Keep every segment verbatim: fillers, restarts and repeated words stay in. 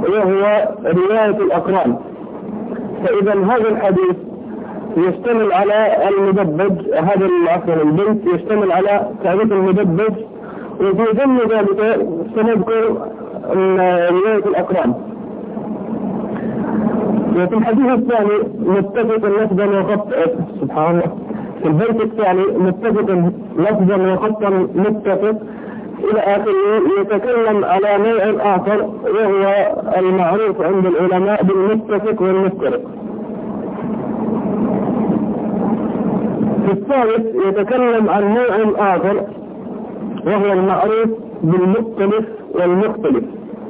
وهو رواية الأقران. فإذا هذا الحديث يشتمل على المدبج، هذا العفو البنت يشتمل على تعريف المدبج، وفي ضمن ذلك سنذكر رواية الأقران. وفي الحديث الثاني متفق لفظا وخطا، سبحان الله، في البيت الثاني متفق لفظا وخطا متفق إلى آخره، يتكلم على نوع آخر وهو المعروف عند العلماء بالمتفق والمفترق. في الثالث يتكلم عن نوع آخر وهو المعروف بالمختلف والمختلف.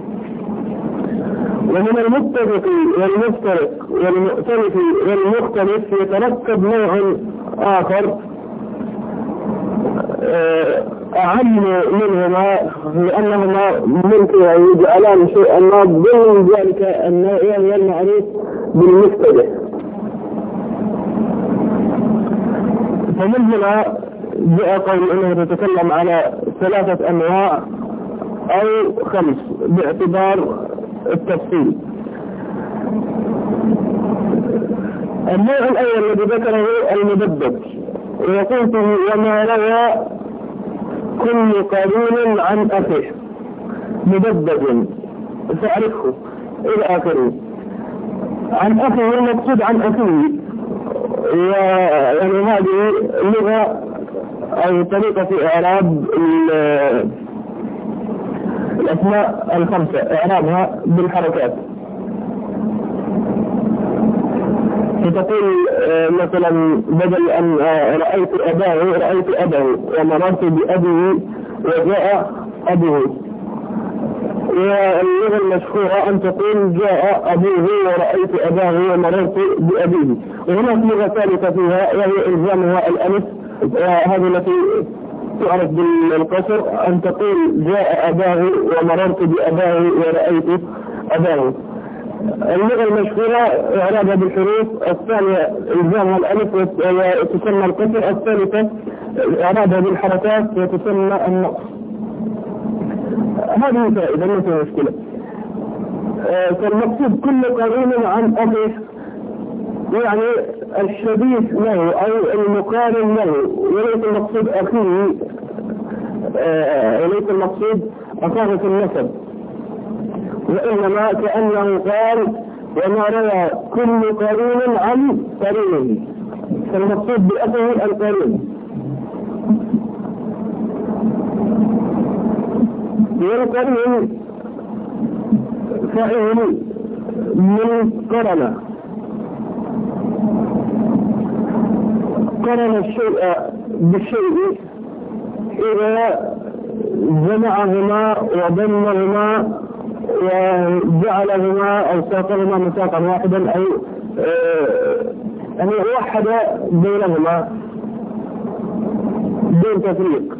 ومن المتفق والمفترق والمؤتلف والمختلف يتركب نوع آخر أعم منهما، لأنهما ممكن يجعلان شيئا ما ضمن ذلك النوع وهو المعروف بالمختلف. فمن هنا جاء قول أنه تتكلم على ثلاثة أنواع أو خمس باعتبار التفصيل. النوع الأول الذي ذكره المدبج، ويقول فيه وما روى كل قرين عن أخيه مدبج فأعرفه إلى آخره. عن أخيه المقصود عن أخيه، يعني هذه لغة أو طريقة في إعراب الأسماء الخمسة، إعرابها بالحركات. فتقول مثلا بدل أن رأيت أباه رأيت أباه ومررت بأبيه وجاء أبوه. واللغة المشهورة أن تقول جاء أبوه ورأيت أباه ومررت بأبيه. وهناك لغة ثالثة فيها وهي إلزامها الألف، هذه التي تعرف بالقصر، أن تقول جاء أباه ومررت بأباه ورأيت أباه. اللغة المشهورة إعرابها بالحروف، الثانية إلزامها الألف وتسمى القصر، الثالثة إعرابها بالحركات وتسمى النقص. هذه فائدة ما في مشكلة. فالمقصود كل قرين عن أخيه، يعني الشبيه له أو المقارن له، وليس المقصود أخيه، وليس المقصود أخاه في النسب، وإنما كأنه قال وما روى كل قرين عن قرينه، فالمقصود بأخيه القرين. والقرين فعل من قرن، قرن الشيء بالشيء إذا جمعهما وضمهما وجعلهما أو ساقهما مساقا واحدا، أو أن يوحد بينهما دون تفريق.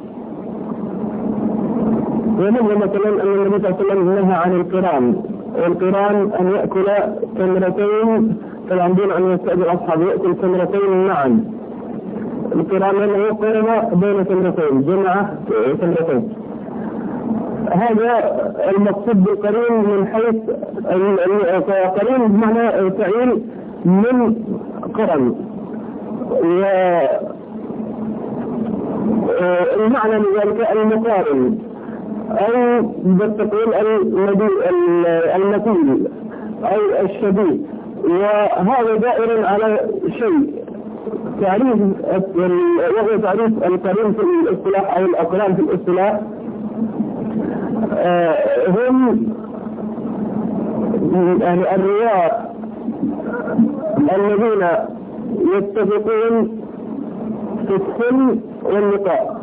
ومنه مثلا أن النبي صلى الله عليه وسلم نهى عن القران، والقران أن يأكل تمرتين، طبعا دون أن يستأذن أصحابه يأكل تمرتين معا. القران أنه قرن بين تمرتين، جمع تمرتين. هذا المقصود بالقرين من حيث قرين بمعنى فعيل من قرن، والمعنى لذلك المقارن أو بالتقول المثيل أو الشبيه. وهذا دائر على شيء تعريف، وهو تعريف القرين في الاصطلاح أو الأقران في الاصطلاح هم يعني الرواة الذين يتفقون في السن واللقاء.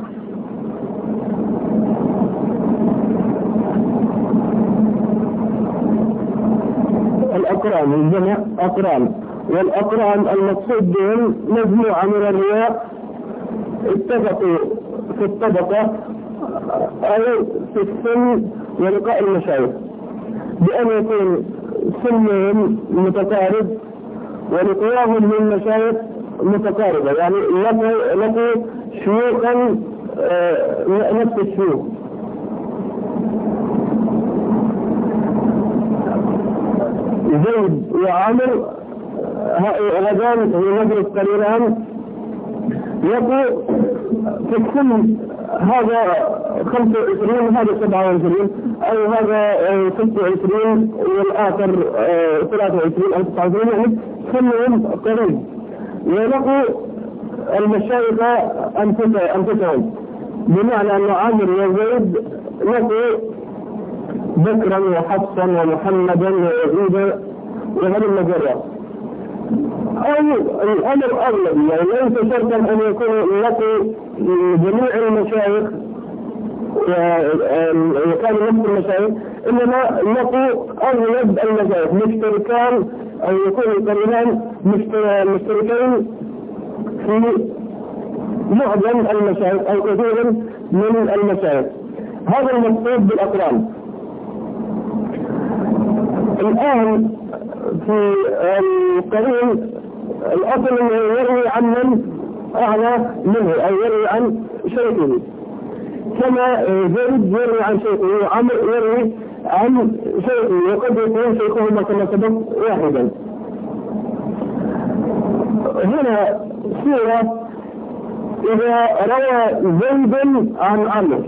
الأقران الجمع أقران، والأقران المقصود بهم مجموعة من الرواة اتفقوا في الطبقة أو في السن ولقاء المشايخ، بأن يكون سنهم متقارب ولقاهم للمشايخ متقاربة، يعني لقوا شيوخا نفس الشيوخ. زيد وعمر هذان يدرس قليلان يقول في السن هذا خمسة وعشرين هذا سبعة وعشرين أو هذا ستة وعشرين والآخر ثلاثة وعشرين أو تسعة وعشرين، يعني سنهم قريب. ولقوا المشايخ أنفسهم، بمعنى أن عمرو وزيد لقوا بكرا وحفصا ومحمدا ويزيدا وهذا المجرة. أو الأمر أغلب، يعني ليس شرطا أن يكون لقوا جميع المشايخ وكان نفس المشايخ، إنما لقوا أغلب المشايخ مشتركان أو يكون القرينان مشتركين في معظم المشايخ أو كثير من المشايخ. هذا المقصود بالأقران. الآن في القرين الأصل أنه يروي عن من أعلى منه أو يروي عن شيخه، كما زيد يروي عن شيخه وعمر يروي عن شيخه، وقد يكون شيخهما كما سبق واحدا. هنا سورة إذا روى زيد عن عمر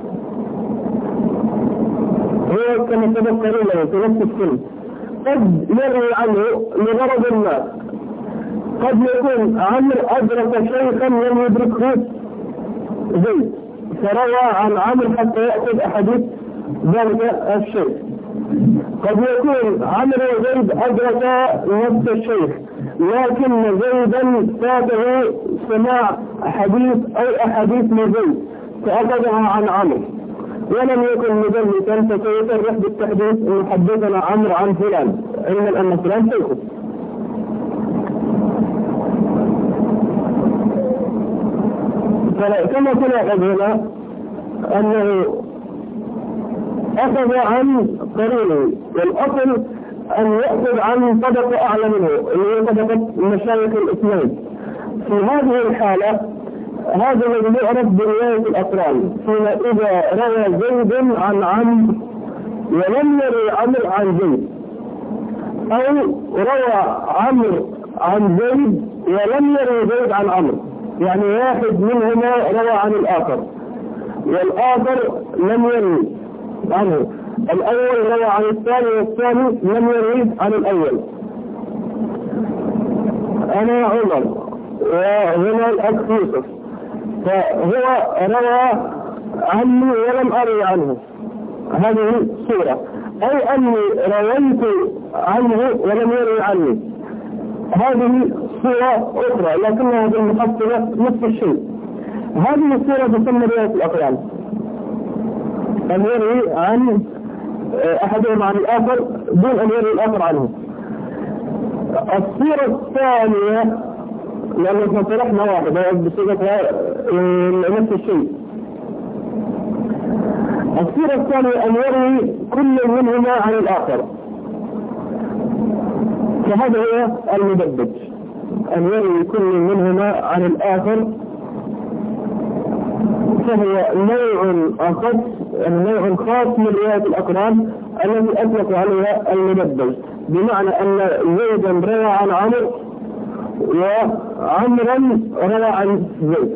هو كما سبق قليلا في نفس السن، قد يروي عنه لغرض ما، قد يكون عمرو أدرك شيخا لم يدركه زيد فروى عن عمرو حتى يأخذ أحاديث ذلك الشيخ، قد يكون عمرو وزيد أدرك نفس الشيخ لكن زيدا فاته سماع حديث أو أحاديث من زيد فأخذها عن عمرو ولم يكن مدلسا فسيصرح بالتحديث ان حدثنا عمرو عن فلان علما ان فلان شيخه. كما تلاحظ هنا انه اخذ عن قرينه، والاصل ان ياخذ عن طبقه اعلى منه اللي هي طبقه مشايخ الاثنين. في هذه الحاله هذا الذي يعرف برواية الأقران، فيما إذا روى زيد عن عمرو ولم يروي عمرو عن زيد، أو روى عمرو عن زيد ولم يروي زيد عن عمرو، يعني واحد منهما روى عن الآخر والآخر لم يروي عنه، الأول روى عن الثاني والثاني لم يروي عن الأول. أنا عمر وهنا الأخ يوسف فهو روى عني ولم أروي عنه، هذه صورة، أو أني رويت عنه ولم يروي عني، هذه صورة أخرى لكنها بالمحصلة نفس الشيء. هذه الصورة تسمى رواية الأقران، أن يروي عن أحدهم عن الآخر دون أن يروي الآخر عنه. الصورة الثانية لأنه صرحنا واحدة بصيغتها نفس الشيء. الصورة الثانية أن يروي كل منهما عن الآخر، فهذا هو المدبج، أن يروي كل منهما عن الآخر، فهو نوع أخص نوع خاص من رواية الأقران التي أطلق عليها المدبج، بمعنى أن زيدا روى عن عمرو وعمرا روى عن زيد.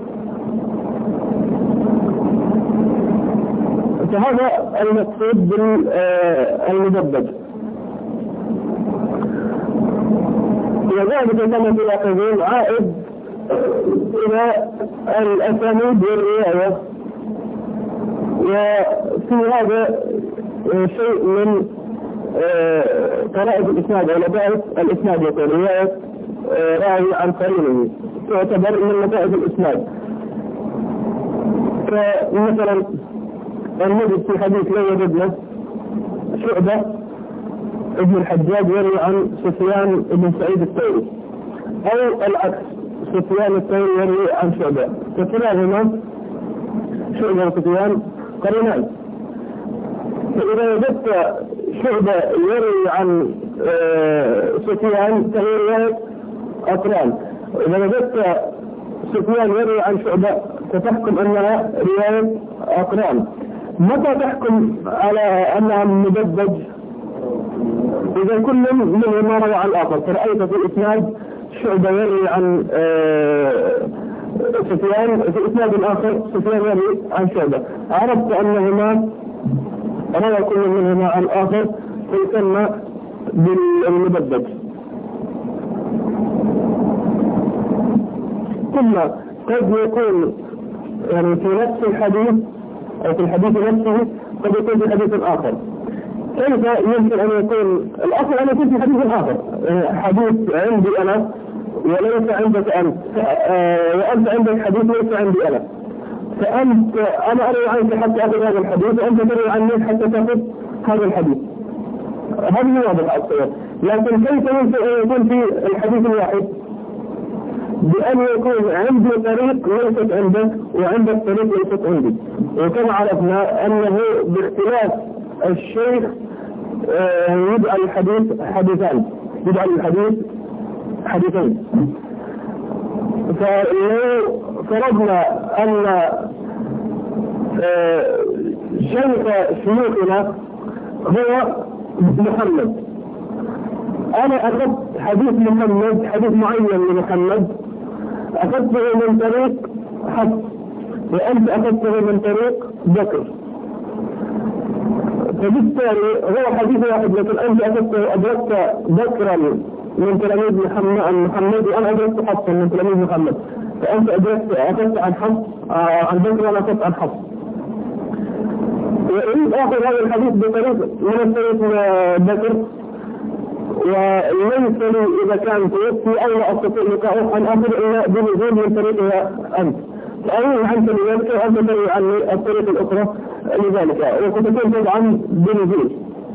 فهذا المقصود بالمدبج. وذلك كما تلاحظون عائد إلى الأسانيد والرواية، وفي هذا شيء من طرائق الإسناد أو لبائس الإسناد، يقول رواية راوي عن قرينه تعتبر من لبائس الإسناد. فمثلا المجد في حديث لا وجدنا شعبة ابن الحجاج يروي عن سفيان بن سعيد الثوري، أو العكس سفيان الثوري يروي عن شعبة، فكلاهما شعبة وسفيان قرينان. فإذا وجدت شعبة يروي عن سفيان فهي رواية أقران، وإذا وجدت سفيان يروي عن شعبة فتحكم أنها رواية أقران. متى تحكم على أنها مدبج؟ إذا كل منهما روى عن الآخر، فرأيت في الإسناد شعبة يروي عن سفيان، في الإسناد الآخر سفيان يروي عن شعبة، عرفت أنهما روى كل منهما عن الآخر، فيسمى بالمدبج. ثم قد يكون يعني في نفس الحديث أو في الحديث نفسه، قد يكون في حديث آخر. كيف يمكن أن يكون الأصل أن يكون في حديث آخر، حديث عندي أنا وليس عندك أنت، وأنت عندك حديث ليس عندي أنا، فأنت أنا أروي عنك حتى أخذ هذا الحديث وأنت تروي عني حتى تأخذ هذا الحديث. هذه واضحة الصور. لكن كيف يمكن أن يكون في الحديث الواحد؟ بأن يكون عندي طريق ليست عندك وعندك طريق ليست عندي. وكما عرفنا أنه باختلاف الشيخ يجعل الحديث حديثان، يجعل الحديث حديثين. فلو فرضنا أن شيخ شيوخنا هو محمد، أنا أخذت حديث محمد، حديث معين لمحمد أخذته من طريق حفص، وأنت أخذته من طريق بكر، فبالتالي هو حديث واحد، لكن أنت أخذته أدركت بكرا من تلاميذ محمد محمد وأنا أدركت حفصا من تلاميذ محمد، فأنت أدركت أخذت عن حفص عن بكر وأنا أخذت عن حفص. وإن أخذ هذا الحديث بطريق من طريق بكر وليس لي إذا كان توفي أو لا أستطيع لقاءه أن أخذ إلا بنزول من طريقها أنت، فأروي عنك لذلك وأنت تروي عني الطريق الأخرى لذلك، وستكون طبعا بنزول.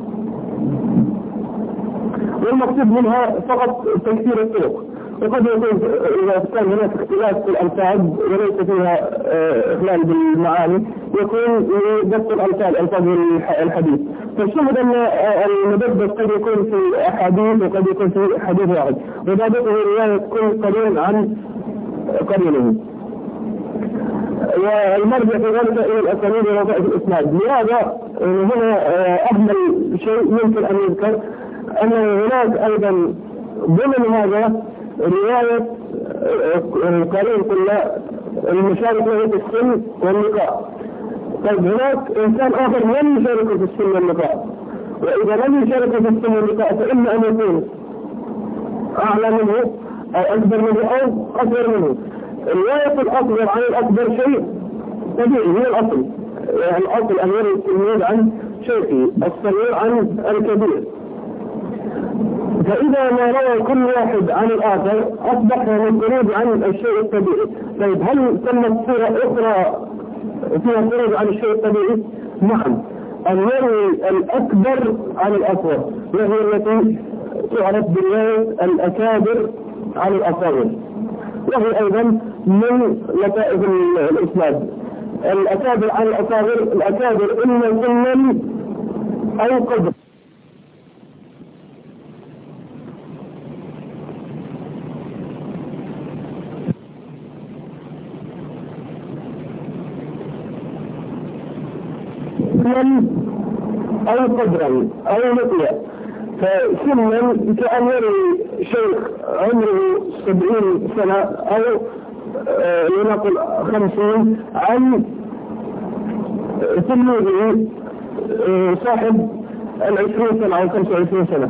والمقصود منها فقط تكثير الطرق، وقد يكون إذا كان هناك اختلاف في الألفاظ وليس فيها إخلال بالمعاني يكون بس الألفاظ ألفاظ الحديث. فالشاهد أن المدبج قد يكون في أحاديث وقد يكون في حديث واحد، وذلك رواية كل قرين عن قرينه. والمرجع في ذلك إلى الأسانيد ووظائف الإسناد. لهذا هنا أهم شيء يمكن أن يذكر أن هناك أيضا ضمن هذا رواية القرين كلها المشارك له في السن واللقاء. طيب هناك إنسان آخر لم يشارك في السن واللقاء، وإذا لم يشارك في السن واللقاء فإما أن يكون أعلى منه أو أكبر منه أو أصغر منه. رواية الأصغر عن الأكبر شيء طبيعي، هي الأصل، يعني الأصل أن يروي التلميذ عن شيخه، الصغير عن الكبير. فإذا ما روى كل واحد عن الآخر أصبح من خروج عن الشيء الطبيعي. طيب هل تمت صورة أخرى فيها خروج عن الشيء الطبيعي؟ نعم، أن يروي الأكبر عن الأصغر، وهي التي تعرف برواية الأكابر عن الأصغر، وهي أيضا من لطائف الإسناد. الأكابر عن الأصغر، الأكابر إما سنا أو قدر. أو قدرا أو نقيا. فسنا كأن يروي شيخ عمره سبعين سنة أو لنقل خمسين عن تلميذه صاحب العشرين سنة أو خمسة وعشرين سنة.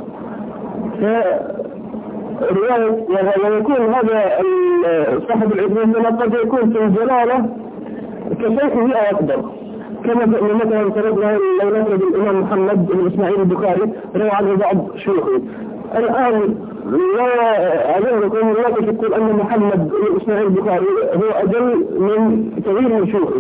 فرواية ويكون هذا صاحب العشرين سنة قد يكون في الجلالة كشيخه أو أكبر، كما مثلا فرضنا لو نفرض الإمام محمد بن إسماعيل البخاري روى عنه بعض شيوخه. الآن لا أظنكم لا تشكون أن محمد بن إسماعيل البخاري هو أجل من كثير من شيوخه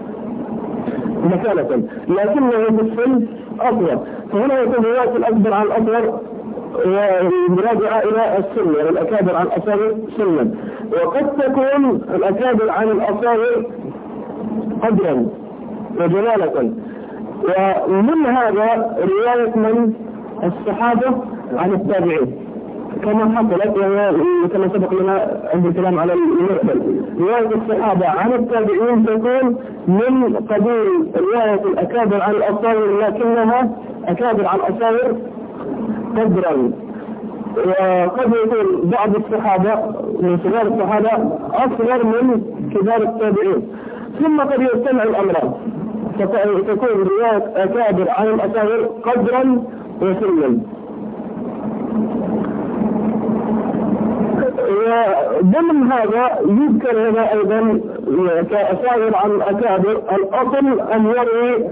مكانة، لكنه في السن أصغر. فهنا يكون رواية الأكبر عن الأصغر ومراجعة إلى السن، يعني الأكابر عن الأصغر سنا، وقد تكون الأكابر عن الأصغر قدرا وجلالة. ومن هذا رواية من الصحابة عن التابعين كما حصلت كما سبق لنا عند الكلام على المرسل. رواية الصحابة عن التابعين تكون من قبيل رواية الأكابر عن الأصاغر، لكنها أكابر عن الأصاغر قدرا. وقد يكون بعض الصحابة من صغار الصحابة أصغر من كبار التابعين، ثم قد يجتمع الأمران فتكون رواية أكابر عن الأصاغر قدرا وسنا. وضمن هذا يذكر هنا أيضا كأصاغر عن الأكابر الأصل أن يروي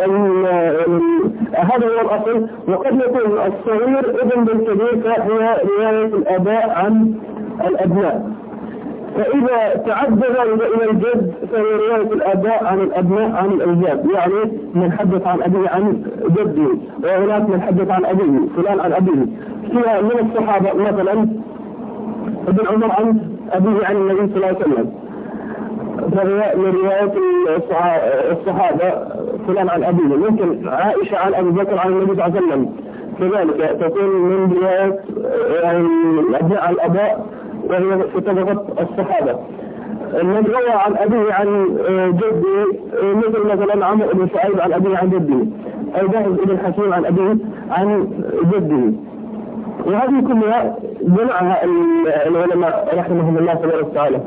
هذا هو الأصل، وقد يكون الصغير ابن بالكبير فهي رواية الآباء عن الأبناء. فإذا تعدى ذلك إلى الجد فهي رواية الآباء عن الأبناء عن الأجداد، يعني من حدث عن أبيه عن جده، وهناك من حدث عن أبيه فلان عن أبيه. فيها من الصحابة مثلا ابن عمر عن أبيه عن النبي صلى الله عليه وسلم، فهي من رواية الصحابة فلان عن أبيه. ممكن عائشة عن أبي بكر عن النبي صلى الله عليه وسلم، كذلك تكون من رواية الأبناء عن الأباء وهي في طبقة الصحابة. من روى عن أبيه عن جده مثل مثلا عمرو بن شعيب عن أبيه عن جده، أو باهز بن حكيم عن أبيه عن جده. وهذه كلها جمعها العلماء رحمهم الله سبحانه وتعالى.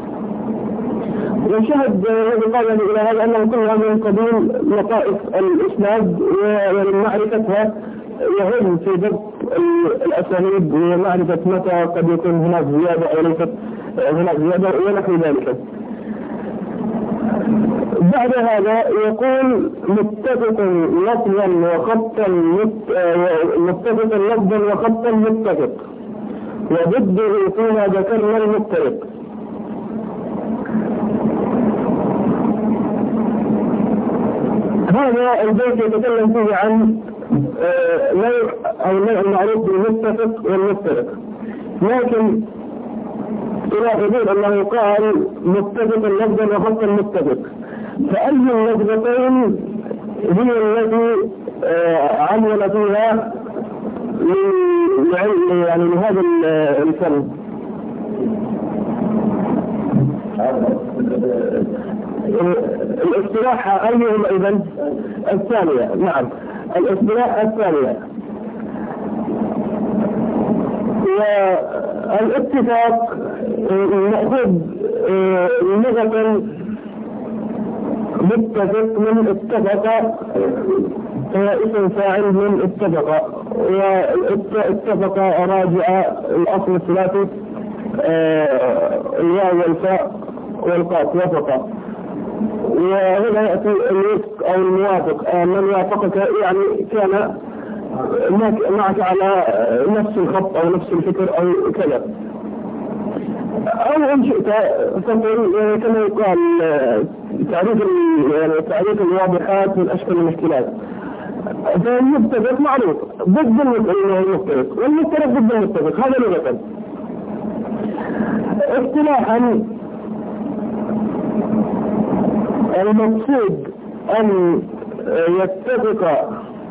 وشهد قال إلى هذا أنه كلها من قبيل لطائف الإسناد ومن معرفتها يهم في ضبط الأسانيد ومعرفة متى قد يكون هناك زيادة أو ليست هناك زيادة ونحو ذلك. بعد هذا يقول متفق لفظا وخطا متفق لفظا وخطا متفق، وضده فيما ذكرنا المفترق. هذا البيت يتكلم فيه عن نوع أو نوع المعروف بالمتفق والمفترق، لكن تلاحظون أنه قال متفق لفظا وخطا متفق، فأي اللفظتين هي التي عمل فيها يعني لهذا الفن؟ الاصطلاح أيهما إذن؟ الثانية. نعم، الاصطلاح الثانية. والاتفاق مأخوذ لغة متفق من اتفق، هو اسم فاعل من اتفق، واتفق راجع الأصل الثلاثي الواو والفاء والقاف وفق. وهنا يأتي الوفق أو الموافق، من وافقك يعني كان معك على نفس الخط أو نفس الفكر أو كذا. أو إن شئت تقول كما يقال تعريف يعني تعريف الواضحات من أشكال المشكلات. فالمتفق معروف ضد المفترق، والمفترق ضد المتفق، هذا لغة. اصطلاحا المقصود أن يتفق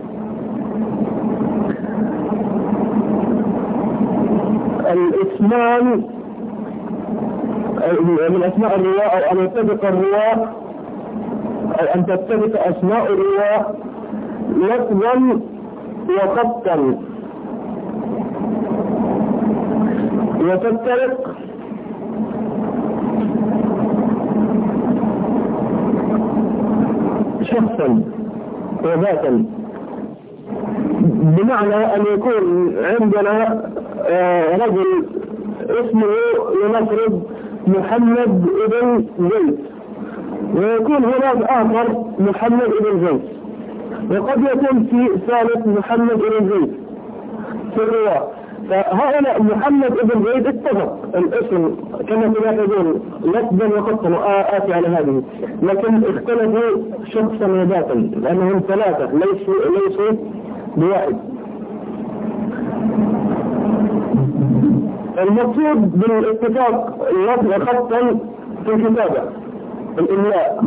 الاسمان من أسماء الرواة، أو أن يتفق الرواة أو أن تتفق أسماء الرواة لفظا وخطا، وتفترق شخصا وذاتا، بمعنى أن يكون عندنا رجل اسمه لنفرض محمد ابن زيد، ويكون هناك آخر محمد ابن زيد، وقد يكون في ثالث محمد ابن زيد في الرواة. فهؤلاء محمد ابن زيد اتفق الاسم كما تلاحظون لفظا وخطا، آتي على هذه، لكن اختلفوا شخصا وذاتا لأنهم ثلاثة ليسوا ليسوا بواحد. المقصود بالاتفاق اللفظ خطا في الكتابة الإملاء،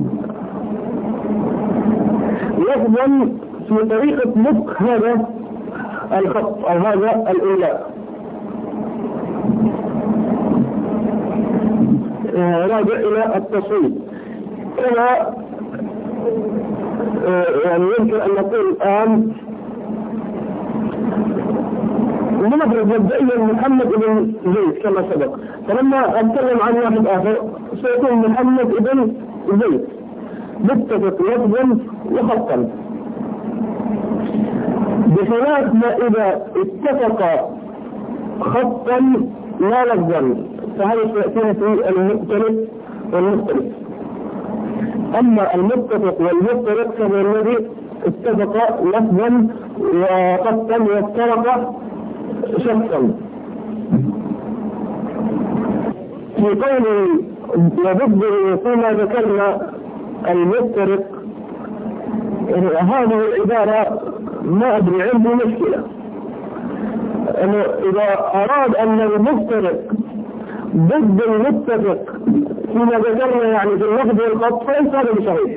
لفظا في طريقة نطق هذا الخط أو هذا الإملاء. راجع إلى التصويت. كما يعني يمكن أن نقول الآن لنضرب مبدئيا محمد بن زيد كما سبق، فلما أتكلم عن واحد آخر سيكون محمد بن زيد متفق لفظا وخطا، بخلاف ما إذا اتفق خطا لا لفظا، فهذا سيأتينا في المختلف والمختلف. أما المتفق والمفترق فهو الذي اتفق لفظا وخطا وافترق شخصا. في قول وضده فيما ذكرنا المفترق، هذه العبارة ما أدري عنده مشكلة، أنه إذا أراد أن المفترق ضد المتفق فيما ذكرنا يعني في اللفظ والخط فليس هذا بصحيح.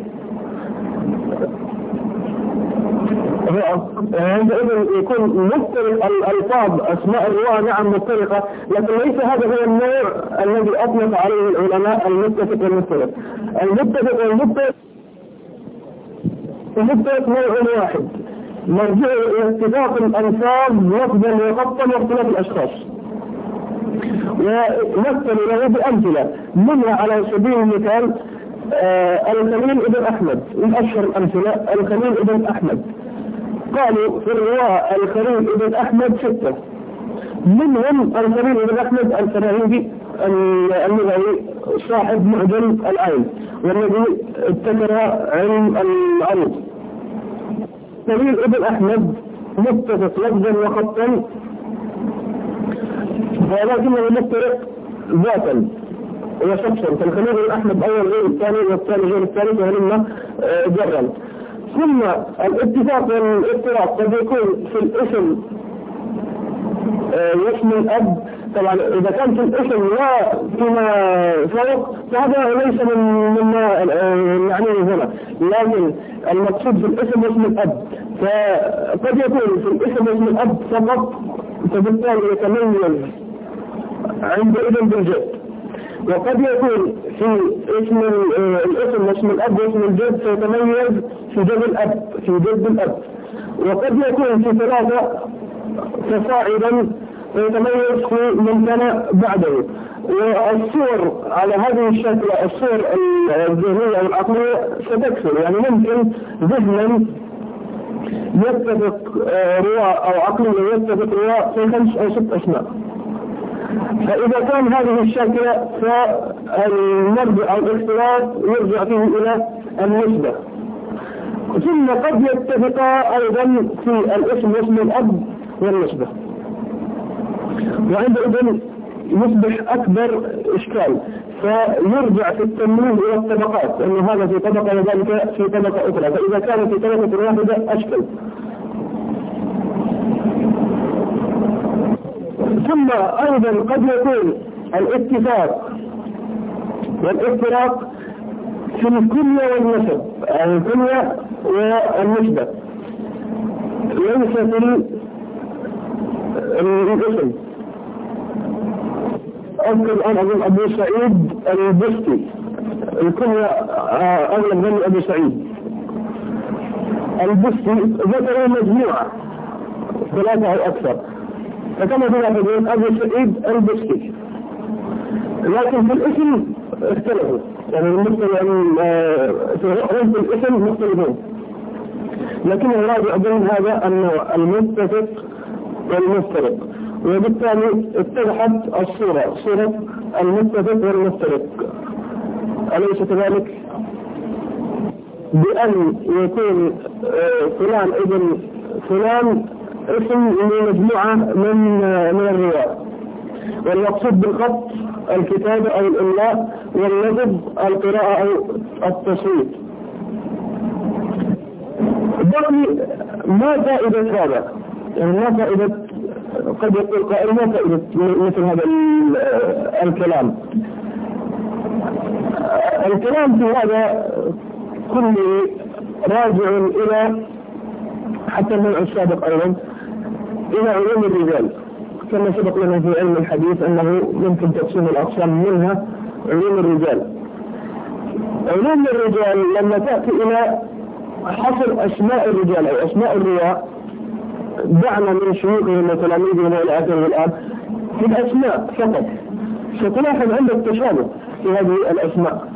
عندئذ يكون مفترق الألفاظ أسماء الرواة نعم مفترقة، لكن ليس هذا هو النوع الذي أطلق عليه العلماء المتفق والمفترق. المتفق والمفترق المفترق نوع واحد مرجع إلى اتفاق الألفاظ لفظا وخطا واختلاف الأشخاص، ومثل له بأمثلة منها على سبيل المثال آه الخليل ابن أحمد، من أشهر الأمثلة الخليل ابن أحمد. قالوا في الرواة الخليل ابن أحمد ستة، منهم الخليل ابن أحمد الفراهيدي اللغوي صاحب معجم العين والذي ابتكر علم العروض. خليل ابن أحمد متفق لفظا وخطا، ولكنه مفترق ذاتا وشخصا، فالخليل ابن أحمد أول غير الثاني والثاني غير الثالث وهلما جرا. ثم الاتفاق والافتراق قد يكون في الاسم واسم الأب، طبعا إذا كان في الاسم لا فيما فوق فهذا ليس من مما يعني هنا، لكن المقصود في الاسم واسم الأب، فقد يكون في الاسم واسم الأب فقط فبالتالي يتميز عندئذ بالجد، وقد يكون في اسم الاسم واسم الأب واسم الجد فيتميز في جد الأب في جد الأب، وقد يكون في ثلاثة فصاعدا ويتميز في من كان بعده. والصور على هذه الشكل الصور الذهنية والعقلية ستكثر، يعني ممكن ذهنا يتفق رواة أو عقلية يتفق رواة في خمس أو ست أسماء. فإذا كان هذه الشكل فالمرجع أو الاختلاف يرجع فيه إلى النسبة. ثم قد يتفقا أيضا في الاسم واسم الأب والنسبة، وعندئذ يصبح أكبر إشكال، فيرجع في التمييز إلى الطبقات، أن هذا في طبقة وذلك في طبقة أخرى، فإذا كان في طبقة واحدة أشكل. ثم أيضا قد يكون الاتفاق والافتراق في الكنية والنسب، يعني الكنية والنسبة، ليس في الاسم. أذكر الآن أظن أبو سعيد البستي الكنية أغلب من أبو سعيد البستي ذكروا مجموعة ثلاثة أو أكثر، فكما تلاحظون أبو سعيد البستي، لكن في الاسم اختلفوا، يعني المختلفين في الاسم مختلفون، لكن الراجع بين هذا النوع المتفق والمفترق، وبالتالي اتضحت الصورة صورة المتفق والمفترق، أليس كذلك؟ بأن يكون فلان ابن فلان اسم لمجموعة من من الرواة، والمقصود بالخط الكتابة أو الإملاء، واللفظ القراءة أو التصويت. بقي ما فائدة هذا؟ يعني ما فائدة، قد يقول قائل ما فائدة مثل هذا الكلام؟ الكلام في هذا كله راجع إلى حتى النوع السابق أيضا إلى علوم الرجال، كما سبق لنا في علم الحديث أنه يمكن تقسيم الأقسام منها علوم الرجال. علوم الرجال لما تأتي إلى حصر أسماء الرجال أو أسماء الرواة دعنا من شيوخهم وتلاميذهم والى اخره الان في الاسماء فقط، ستلاحظ عندك تشابه في هذه الاسماء.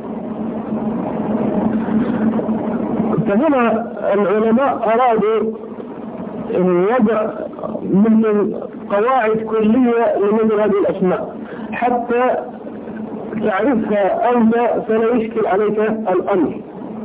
فهنا العلماء ارادوا وضع مثل قواعد كلية لمثل هذه الاسماء حتى تعرفها انت فلا يشكل عليك الامر.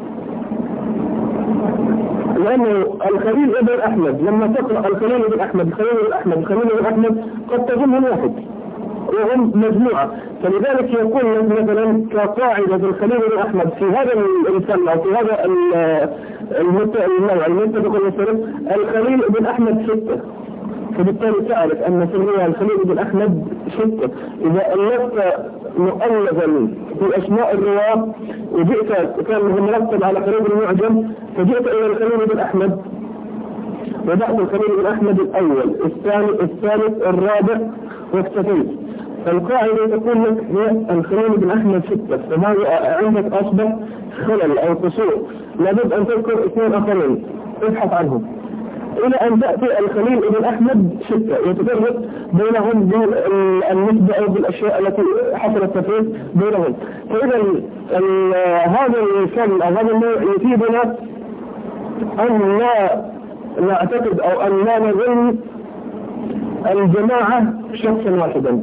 لأنه الخليل ابن أحمد لما تقرأ الخليل ابن أحمد الخليل ابن أحمد الخليل ابن أحمد قد تظنهم واحد وهم مجموعة، فلذلك يقول لك مثلا كقاعدة الخليل ابن أحمد في هذا الفن أو في هذا النوع المتفق المختلف الخليل ابن أحمد ستة، فبالتالي تعرف أن في الرواية الخليل ابن أحمد ستة. إذا ألفت مؤلفا في أسماء الرواة وجئت كان مرتب على خليل المعجم فجئت إلى الخليل بن أحمد وبعد الخليل بن أحمد الأول الثاني الثالث الرابع واكتفيت، فالقاعدة تقول لك هي الخليل بن أحمد ستة، فهذا عندك أصبح خلل أو قصور، لابد أن تذكر اثنين آخرين ابحث عنهم إلى أن تأتي الخليل ابن أحمد ستة يتفرق بينهم بالنسبة أو بالأشياء التي حصل التفريق بينهم. فإذا هذا الفن أو هذا النوع يفيدنا أن لا نعتقد أو أن لا نظن الجماعة شخصا واحدا،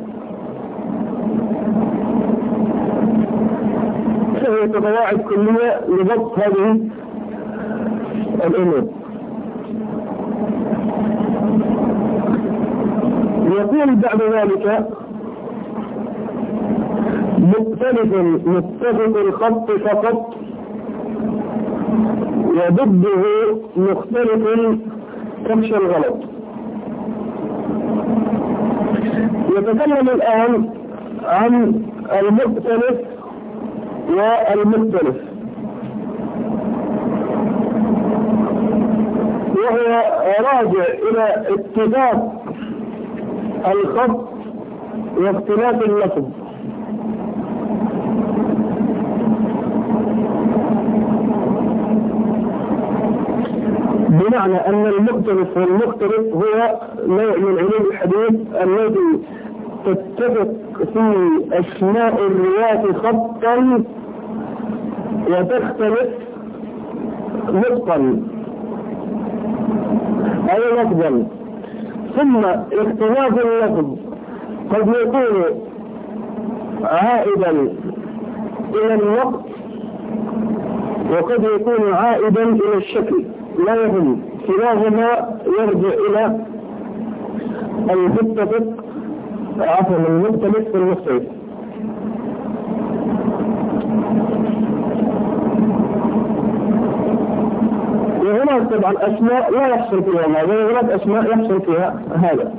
فهي قواعد كلية لضبط هذه الأمور. يقول بعد ذلك مختلف متفق الخط فقط وضده مختلف تخشى الغلط. يتكلم الآن عن المختلف والمختلف، وهو راجع إلى اتفاق الخط واختلاف اللفظ. بمعنى أن المختلف والمختلف هو نوع من علوم الحديث الذي تتفق في أسماء الرواة خطا وتختلف نطقا أو لفظا، ثم اختلاف اللفظ قد يكون عائدا إلى النقص وقد يكون عائدا إلى الشكل، لا يهم، كلاهما يرجع إلى المتفق عفوا المختلف في المختلف. وهناك طبعا أسماء لا يحصل فيها هذا، وهناك أسماء يحصل فيها هذا.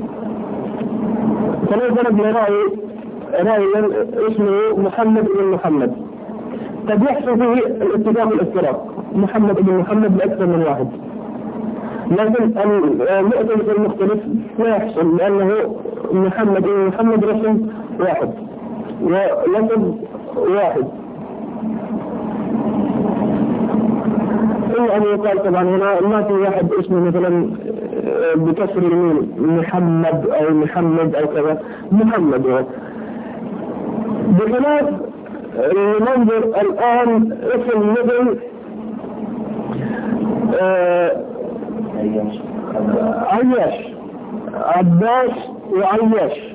فلو ضربنا رأي رأيا اسمه محمد بن محمد قد يحصل فيه الاتفاق والافتراق، محمد بن محمد بأكثر من واحد، لكن المؤتلف المختلف لا يحصل لأنه محمد بن محمد رسم واحد ولفظ واحد. إلا أن يقال طبعا هنا ما في واحد اسمه مثلا بكسر الميم محمد أو محمد أو كذا، محمد هو. بخلاف ننظر الآن اسم مثل آه عياش، عباس وعياش،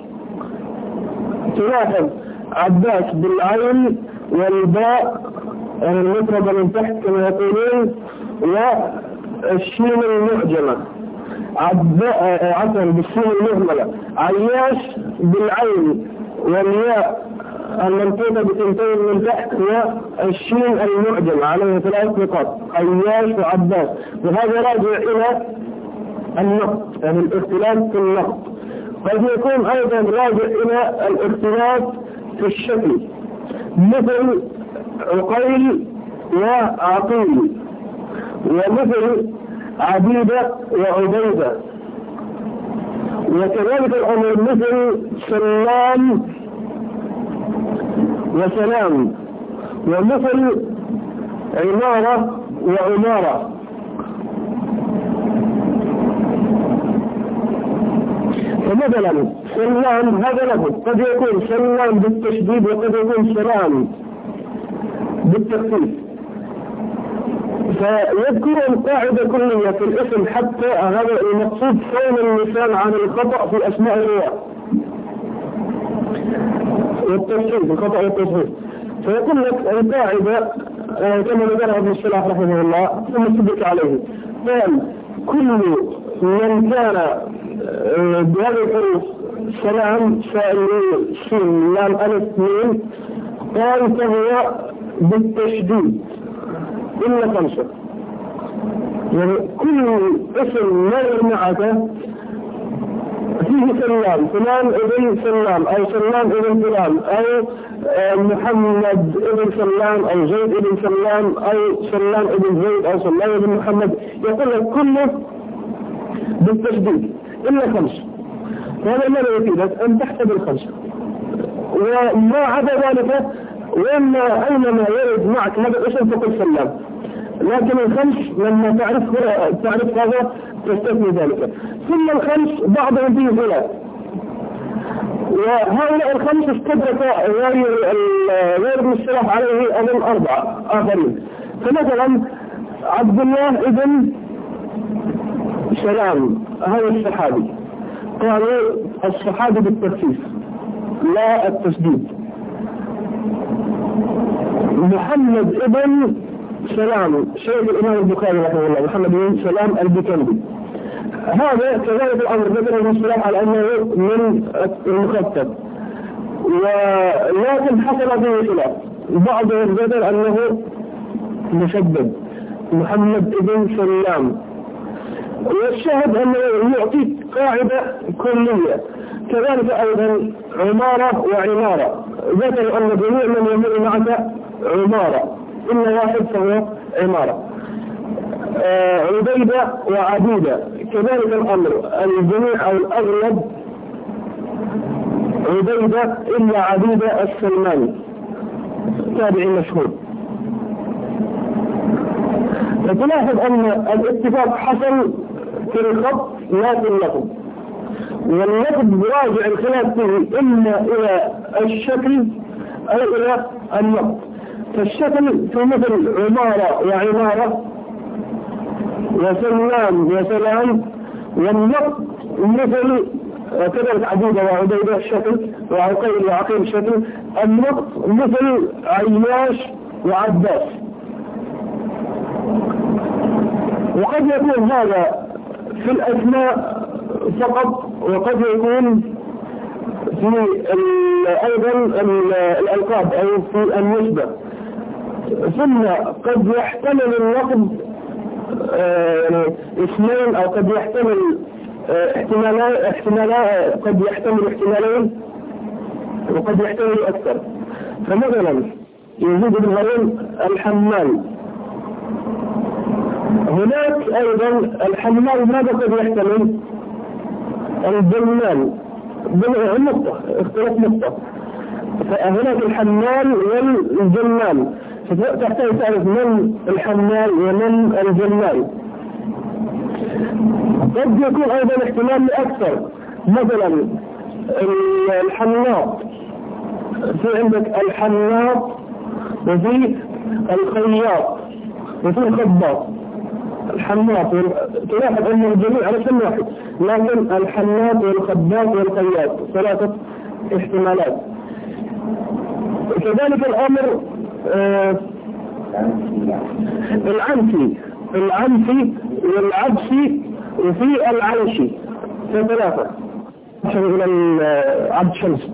تلاحظ عباس بالعين والباء يعني المفردة من تحت كما يقولون والشين المعجمة، عفوا بالشين المهملة، عياش بالعين والياء المنطوقة بتنتين من تحت والشين المعجمة عليه ثلاث نقاط، عياش وعباس، وهذا راجع إلى النقط يعني الاختلاف في النقط. قد يكون أيضا راجع إلى الاختلاف في الشكل مثل عقيل وعقيل، ومثل عبيدة وعبيدة، وكذلك الأمر مثل سلام وسلام، ومثل عمارة وعمارة. فمثلا سلام هذا لفظ قد يكون سلام بالتشديد وقد يكون سلام بالتخفيف. فيذكرون قاعدة كلية في الاسم حتى هذا المقصود كون اللسان عن الخطأ في أسماء الرواة والتصحيح، الخطأ والتصحيح. فيقول لك القاعدة كما ذكرها ابن الصلاح رحمه الله ثم سبك عليه، قال كل من كان بهذه الحروف سلام سائل سين لام ألف ميم قال فهو بالتشديد إلا خمسة. يعني كل اسم مر معك فيه سلام، فلان ابن سلام أو سلام ابن فلان أو محمد ابن سلام أو زيد ابن سلام أو سلام ابن زيد أو سلام ابن محمد، يقول لك كله بالتشديد إلا خمسة. وهذا ماذا يفيدك؟ أن تحسب الخمسة وما عدا ذلك، وإما أينما يرد معك هذا الاسم فقل سلام، لكن الخمس لما تعرف تعرف هذا تستثني ذلك. ثم الخمس بعضهم فيه خلاف، وهؤلاء الخمس استدرك غير المصطلح عليه أظن أربعة آخرين. فمثلا عبد الله ابن سلام هذا الصحابي، قالوا الصحابي بالتخفيف لا التشديد. محمد ابن سلام شيخ الإمام البخاري رحمه الله محمد بن سلام البكندي، هذا كذلك الأمر ذكر المصطلح على أنه من المخفف، ولكن حصل به خلاف، بعضهم ذكر أنه مشدد محمد ابن سلام. والشاهد أنه يعطيك قاعدة كلية. كذلك أيضا عمارة وعمارة، ذكر أن جميع من يمر معك عمارة إلا واحد فهو عمارة. آه عبيدة وعبيدة كذلك الأمر، الجميع أو الأغلب عبيدة إلا عبيدة السلماني تابعي مشهور. فتلاحظ أن الاتفاق حصل في الخط لا في اللفظ، واللفظ راجع الخلاف فيه إما إلى الشكل أو إلى النقط. فالشكل في مثل عمارة وعمارة وسلام وسلام، والنقط مثل كذلك عبيدة وعبيدة الشكل، وعقيل وعقيل الشكل. النقط مثل عياش وعباس. وقد يكون هذا في الأسماء فقط، وقد يكون في أيضا الألقاب أو في النسبة. ثم قد يحتمل اللفظ يعني اثنين، أو قد يحتمل احتمالات احتمالات قد يحتمل احتمالين، وقد يحتمل أكثر. فمثلا يزيد بن هارون الحمال، هناك أيضا الحمال ماذا قد يحتمل؟ الجمال بالنقطة، اختلاف نقطة. فهناك الحمال والجمال، فتحتاج تعرف من الحمال ومن الجمال. قد يكون أيضا احتمال لأكثر، مثلا الحناط، في عندك الحناط وفي الخياط وفي الخباط. الحناط تلاحظ أن الجميع على اسم واحد، لكن الحناط والخباط والخياط ثلاثة احتمالات. كذلك الأمر آه العنفي العنفي والعبسي وفي العيشي ثلاثة عشان إلى عبد شمس،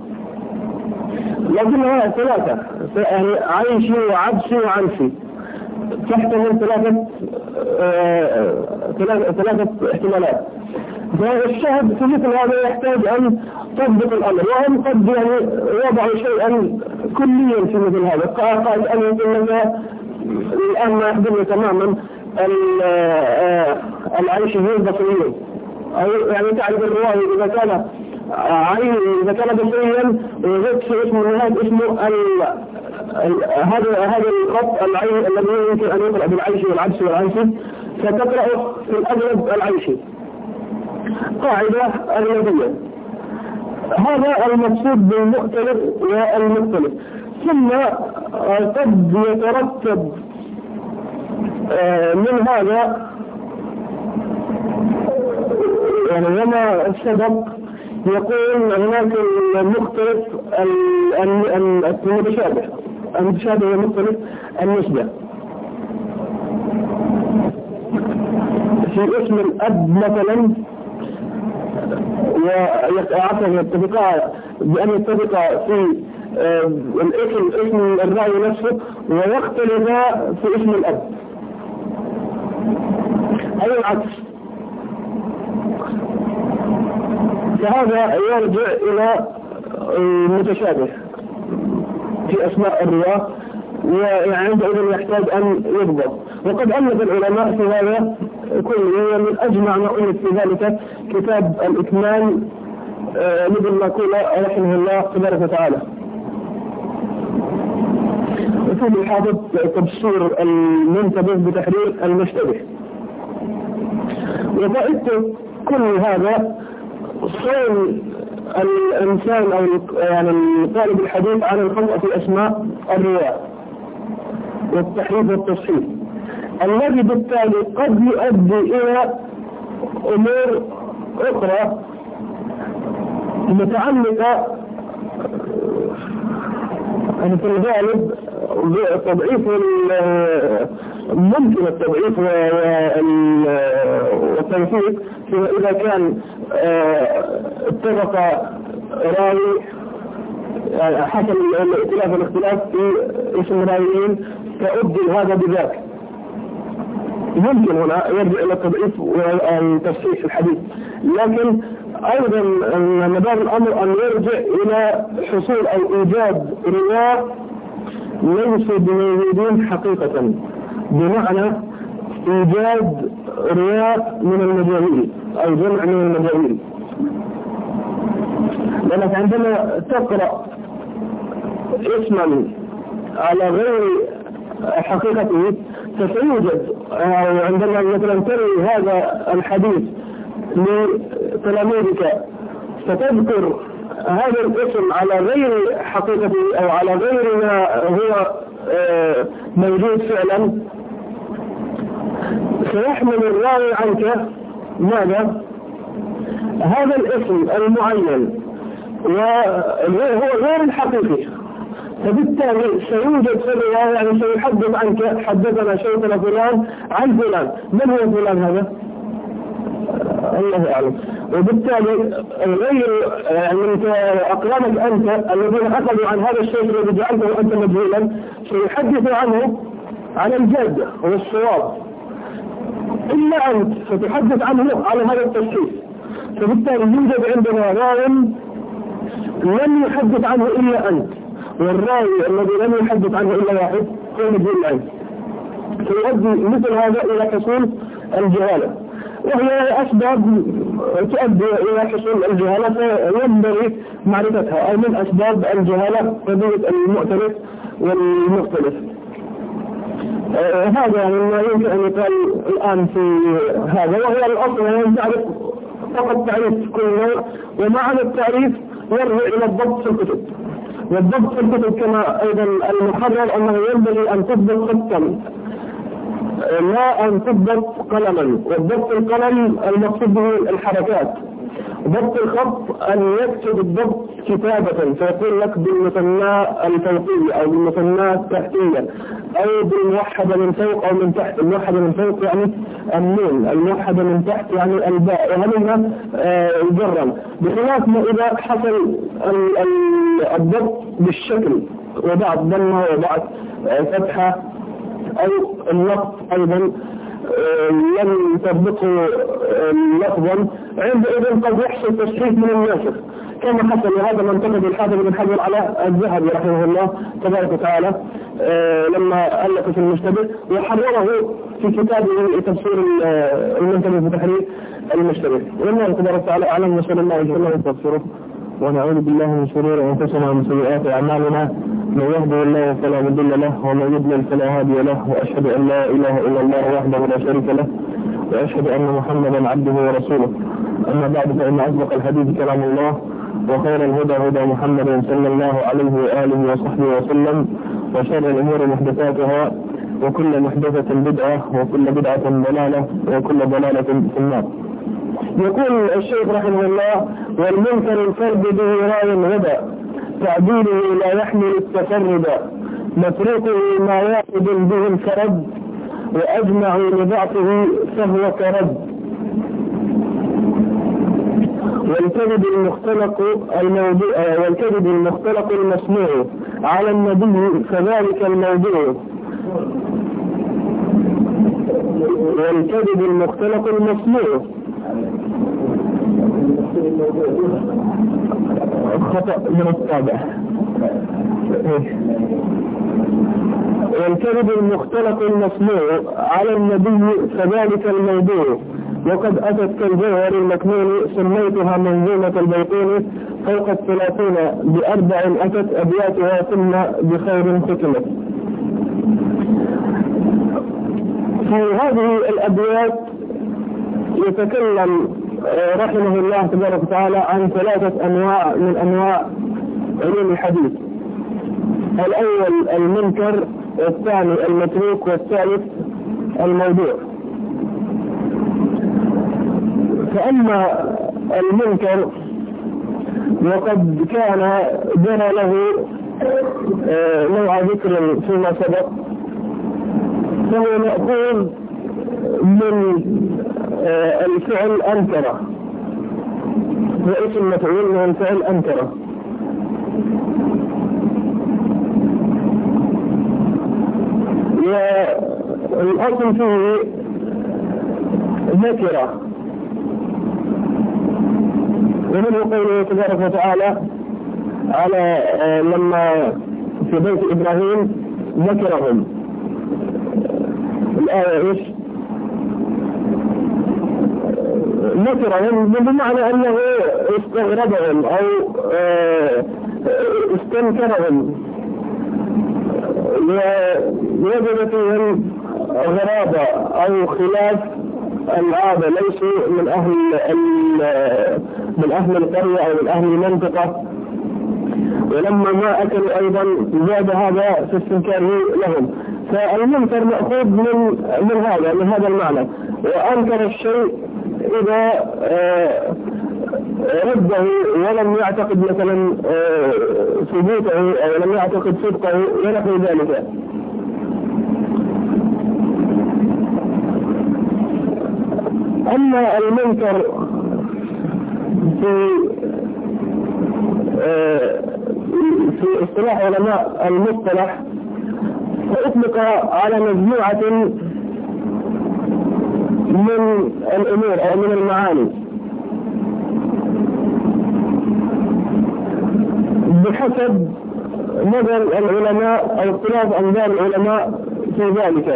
لكنها ثلاثة يعني عيشي وعبسي وعنفي تحتمل ثلاثة آه ثلاثة ثلاثة احتمالات. فالشاهد في مثل هذا يحتاج أن تضبط الأمر، وهم قد يعني وضعوا شيئا كليا في مثل هذا. قال أن يقول لك الآن ما يخدمني تماما العيشيين البصريين، أو يعني تعرف الرواية إذا كان عين إذا كان بصريا وجدت اسمه هذا اسمه هذا هذا الخط العين الذي يمكن أن يقرأ بالعيشي والعبسي والعنسي، فتقرأه في الأغلب العيشي. قاعدة أغلبية. هذا المقصود بالمؤتلف والمختلف. ثم قد يترتب من هذا يعني لما سبق يقول هناك المختلف المتشابه المتشابه والمختلف النسبة. في اسم الأب مثلا ويعتبر يتفقا بأن يتفقا في الاسم اسم الراوي نفسه ويختلفا في اسم الأب أو العكس. فهذا يرجع إلى المتشابه في أسماء الرواة، وعندئذ يحتاج أن يضبط. وقد ألف العلماء في هذا كله، من أجمع ما ألف في ذلك كتاب الإكمال لابن ماكولة رحمه الله تبارك وتعالى. وفيه الحافظ تبصير المنتبه بتحرير المشتبه. وفائدته كل هذا صون الإنسان أو يعني طالب الحديث عن الخطأ في أسماء الرواة والتحريف والتصحيح، الذي بالتالي قد يؤدي إلى أمور أخرى متعلقة يعني في الغالب تضعيف ممكن التضعيف والتوثيق إذا كان اتفق راوي حصل الائتلاف والاختلاف في اسم راويين فأبدل هذا بذاك، يمكن هنا يرجع إلى التضعيف والتصحيح في الحديث. لكن أيضا مدار الأمر أن يرجع إلى حصول أو إيجاد رواة ليسوا بموجودين حقيقة، بمعنى إيجاد رواة من المجاهيل أو جمع من المجاهيل. لأنك عندما تقرأ اسما على غير حقيقته فسيوجد عندما مثلا تروي هذا الحديث لتلاميذك فتذكر هذا الاسم على غير حقيقته أو على غير ما هو موجود فعلا، سيحمل الراوي عنك ماذا؟ هذا الاسم المعين وهو غير الحقيقي، فبالتالي سيوجد في الرواية يعني سيحدث عنك حدثنا شيخنا فلان عن فلان. من هو فلان هذا؟ الله أعلم. وبالتالي غير من أقرانك أنت الذين أخذوا عن هذا الشيء الذي جعلته أنت مجهولا سيحدث عنه عن الجادة والصواب، إلا أنت ستحدث عنه على هذا التصحيح. فبالتالي يوجد عندنا راوي لم يحدث عنه إلا أنت، والراوي الذي لم يحدث عنه إلا واحد هو مجهول العلم، فيؤدي مثل هذا إلى حصول الجهالة، وهي أسباب تؤدي إلى حصول الجهالة فينبغي معرفتها، أو من أسباب الجهالة قضية المؤتلف والمختلف. آه هذا يعني ما يمكن أن يقال الآن في هذا، وهو الأصل أن تعرف فقط تعريف كل نوع، ومعنى التعريف يرجع إلى الضبط في الكتب. والضبط في الكتب كما أيضا المحرر أنه ينبغي أن تضبط خطا لا أن تضبط قلما، والضبط القلم المقصود به الحركات، ضبط الخط أن يكتب الضبط كتابة فيقول لك بالمثنى الفوقية أو بالمثنى التحتية أو بالموحدة من فوق أو من تحت. الموحدة من فوق يعني النون، الموحدة من تحت يعني الباء، وهذا جرا، بخلاف ما إذا حصل الضبط بالشكل وبعد ضمة وبعد فتحة أو اللفظ أيضا لم تضبطه لفظا، عندئذ قد يحصل تصحيح من الناسخ كما حصل. هذا منتقد الحافظ بن حجر على الذهبي رحمه الله تبارك وتعالى لما ألف في المشتبه وحرره في كتابه تفسير المنتبه بتحرير المشتبه. والله تبارك وتعالى أعلم، وصلى الله عليه وسلم وتغفره، ونعوذ بالله من شرور أنفسنا ومن سيئات أعمالنا، من يهده الله فلا مضل له ومن يضلل فلا هادي له، وأشهد أن لا إله إلا الله وحده لا شريك له، وأشهد أن محمدا عبده ورسوله. أما بعد، فإن أصدق الحديث كلام الله، وخير الهدى هدى محمد صلى الله عليه وآله وصحبه وسلم، وشر الأمور محدثاتها، وكل محدثة بدعة، وكل بدعة ضلالة، وكل ضلالة في النار. يقول الشيخ رحمه الله: والمنكر الفرد به راي غدا، تعديله لا يحمل التفرد، متروكه ما يأخذ به الفرد، وأجمع لضعفه فهو كرد. والكذب المختلق الموضوع والكذب المختلق المسموع على النبي فذلك الموضوع. والكذب المختلق المسموع خطأ من الطابع. والكذب المختلق المسموع على النبي فذلك الموضوع. وقد أتت كالجوهر المكنون سميتها منظومة البيقوني فوق الثلاثين بأربع أتت أبياتها ثم بخير ختمت. في هذه الأبيات يتكلم رحمه الله تبارك وتعالى عن ثلاثة أنواع من أنواع علوم الحديث: الأول المنكر، والثاني المتروك، والثالث الموضوع. فأما المنكر وقد كان جرى له نوع ذكر فيما سبق، فهو مأخوذ من الفعل أنكر، واسم مفعول من الفعل أنكر. والأصل فيه نكرة، ومنه قوله تبارك وتعالى على لما في بيت إبراهيم ذكرهم. الآية إيش؟ نكرهم بمعنى أنه استغربهم أو استنكرهم، ووجد فيهم غرابة أو خلاف العادة، ليسوا من أهل من أهل القرية أو من أهل المنطقة. ولما ما أكلوا أيضا زاد هذا في استنكاره لهم. فالمنكر مأخوذ من من هذا من هذا المعنى. وأنكر الشيء إذا رده ولم يعتقد مثلا ثبوته أو لم يعتقد صدقه ونحو ذلك. أما المنكر في في اصطلاح علماء المصطلح فأطلق على مجموعة من الأمور أو من المعاني بحسب نظر العلماء أو اختلاف أنظار العلماء في ذلك.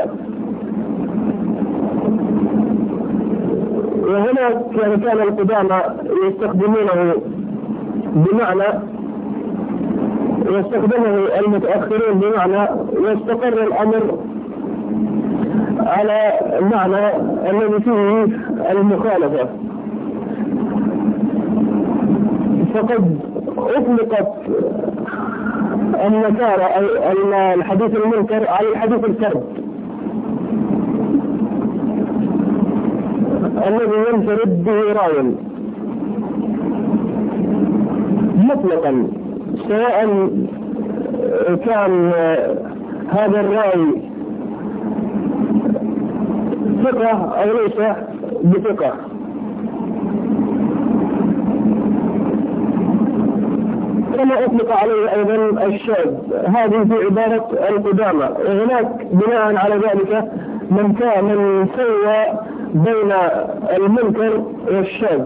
وهنا كان كان القدامى يستخدمونه بمعنى، ويستخدمه المتأخرين بمعنى، واستقر الأمر على معنى الذي فيه المخالفة. فقد أطلقت النكارة أو الحديث المنكر على الحديث الكذب الذي ينفرد به راي مطلقا، سواء كان هذا الراي ثقة أو ليس بثقة. كما أطلق عليه أيضا الشاذ، هذه في عبارة القدامى. وهناك بناء على ذلك من كان من سوى بين المنكر والشاذ.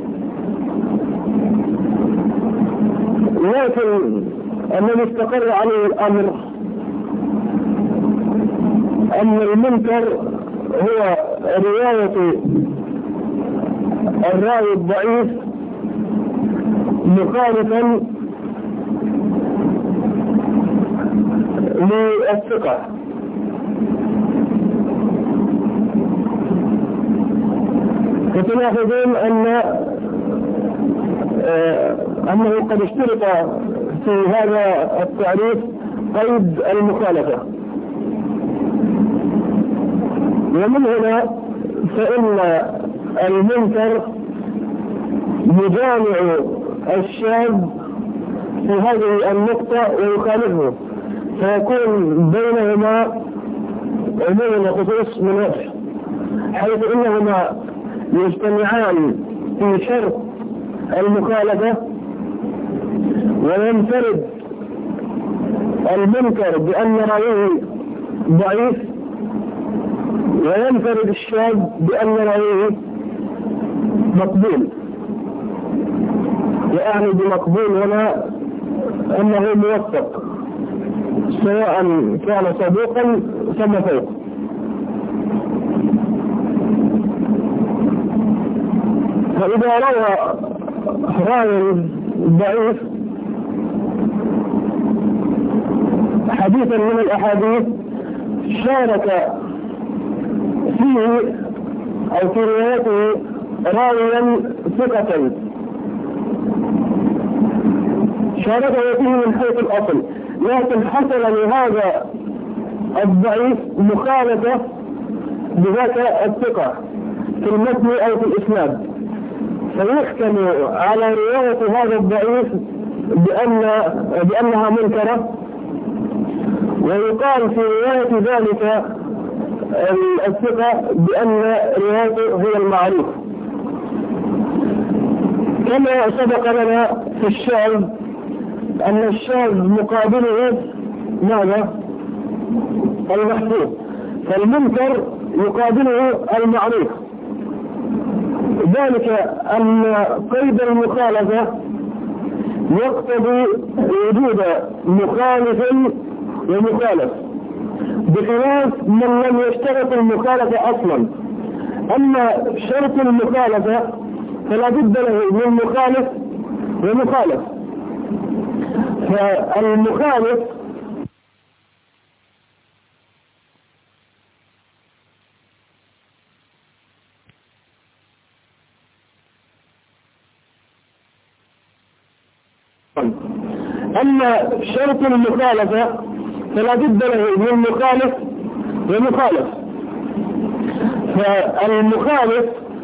لكن الذي استقر عليه الأمر أن المنكر هو رواية الراوي الضعيف مخالفا للثقة. فتلاحظون أن أنه قد اشترط في هذا التعريف قيد المخالفة. ومن هنا فإن المنكر يجامع الشاذ في هذه النقطة ويخالفه، فيكون بينهما عموم وخصوص من وجه، حيث إنهما يجتمعان في شرط المخالفة، وينفرد المنكر بأن راويه ضعيف، وينفرد الشاذ بأن راويه مقبول. يعني بمقبول هنا أنه موثق، سواء كان صدوقا ثم فوق. فإذا روى راوي ضعيف حديثا من الأحاديث شارك فيه أو في روايته راويا ثقة شاركه فيه من حيث الأصل، لكن حصل لهذا الضعيف مخالفة بذاك الثقة في المتن أو في الإسناد، فيحكم على رواية هذا الضعيف بأن بأنها منكرة، ويقال في رواية ذلك الثقة بأن روايته هي المعروف. كما سبق لنا في الشاذ أن الشاذ مقابله ماذا؟ المحفوظ، فالمنكر يقابله المعروف، ذلك أن قيد المخالفة يقتضي وجود مخالف ومخالف، بخلاف من لم يشترط المخالفة أصلا. أما شرط المخالفة فلا بد له من مخالف ومخالف، فالمخالف أما شرط المخالفة فلا بد له من مخالف ومخالف، فالمخالف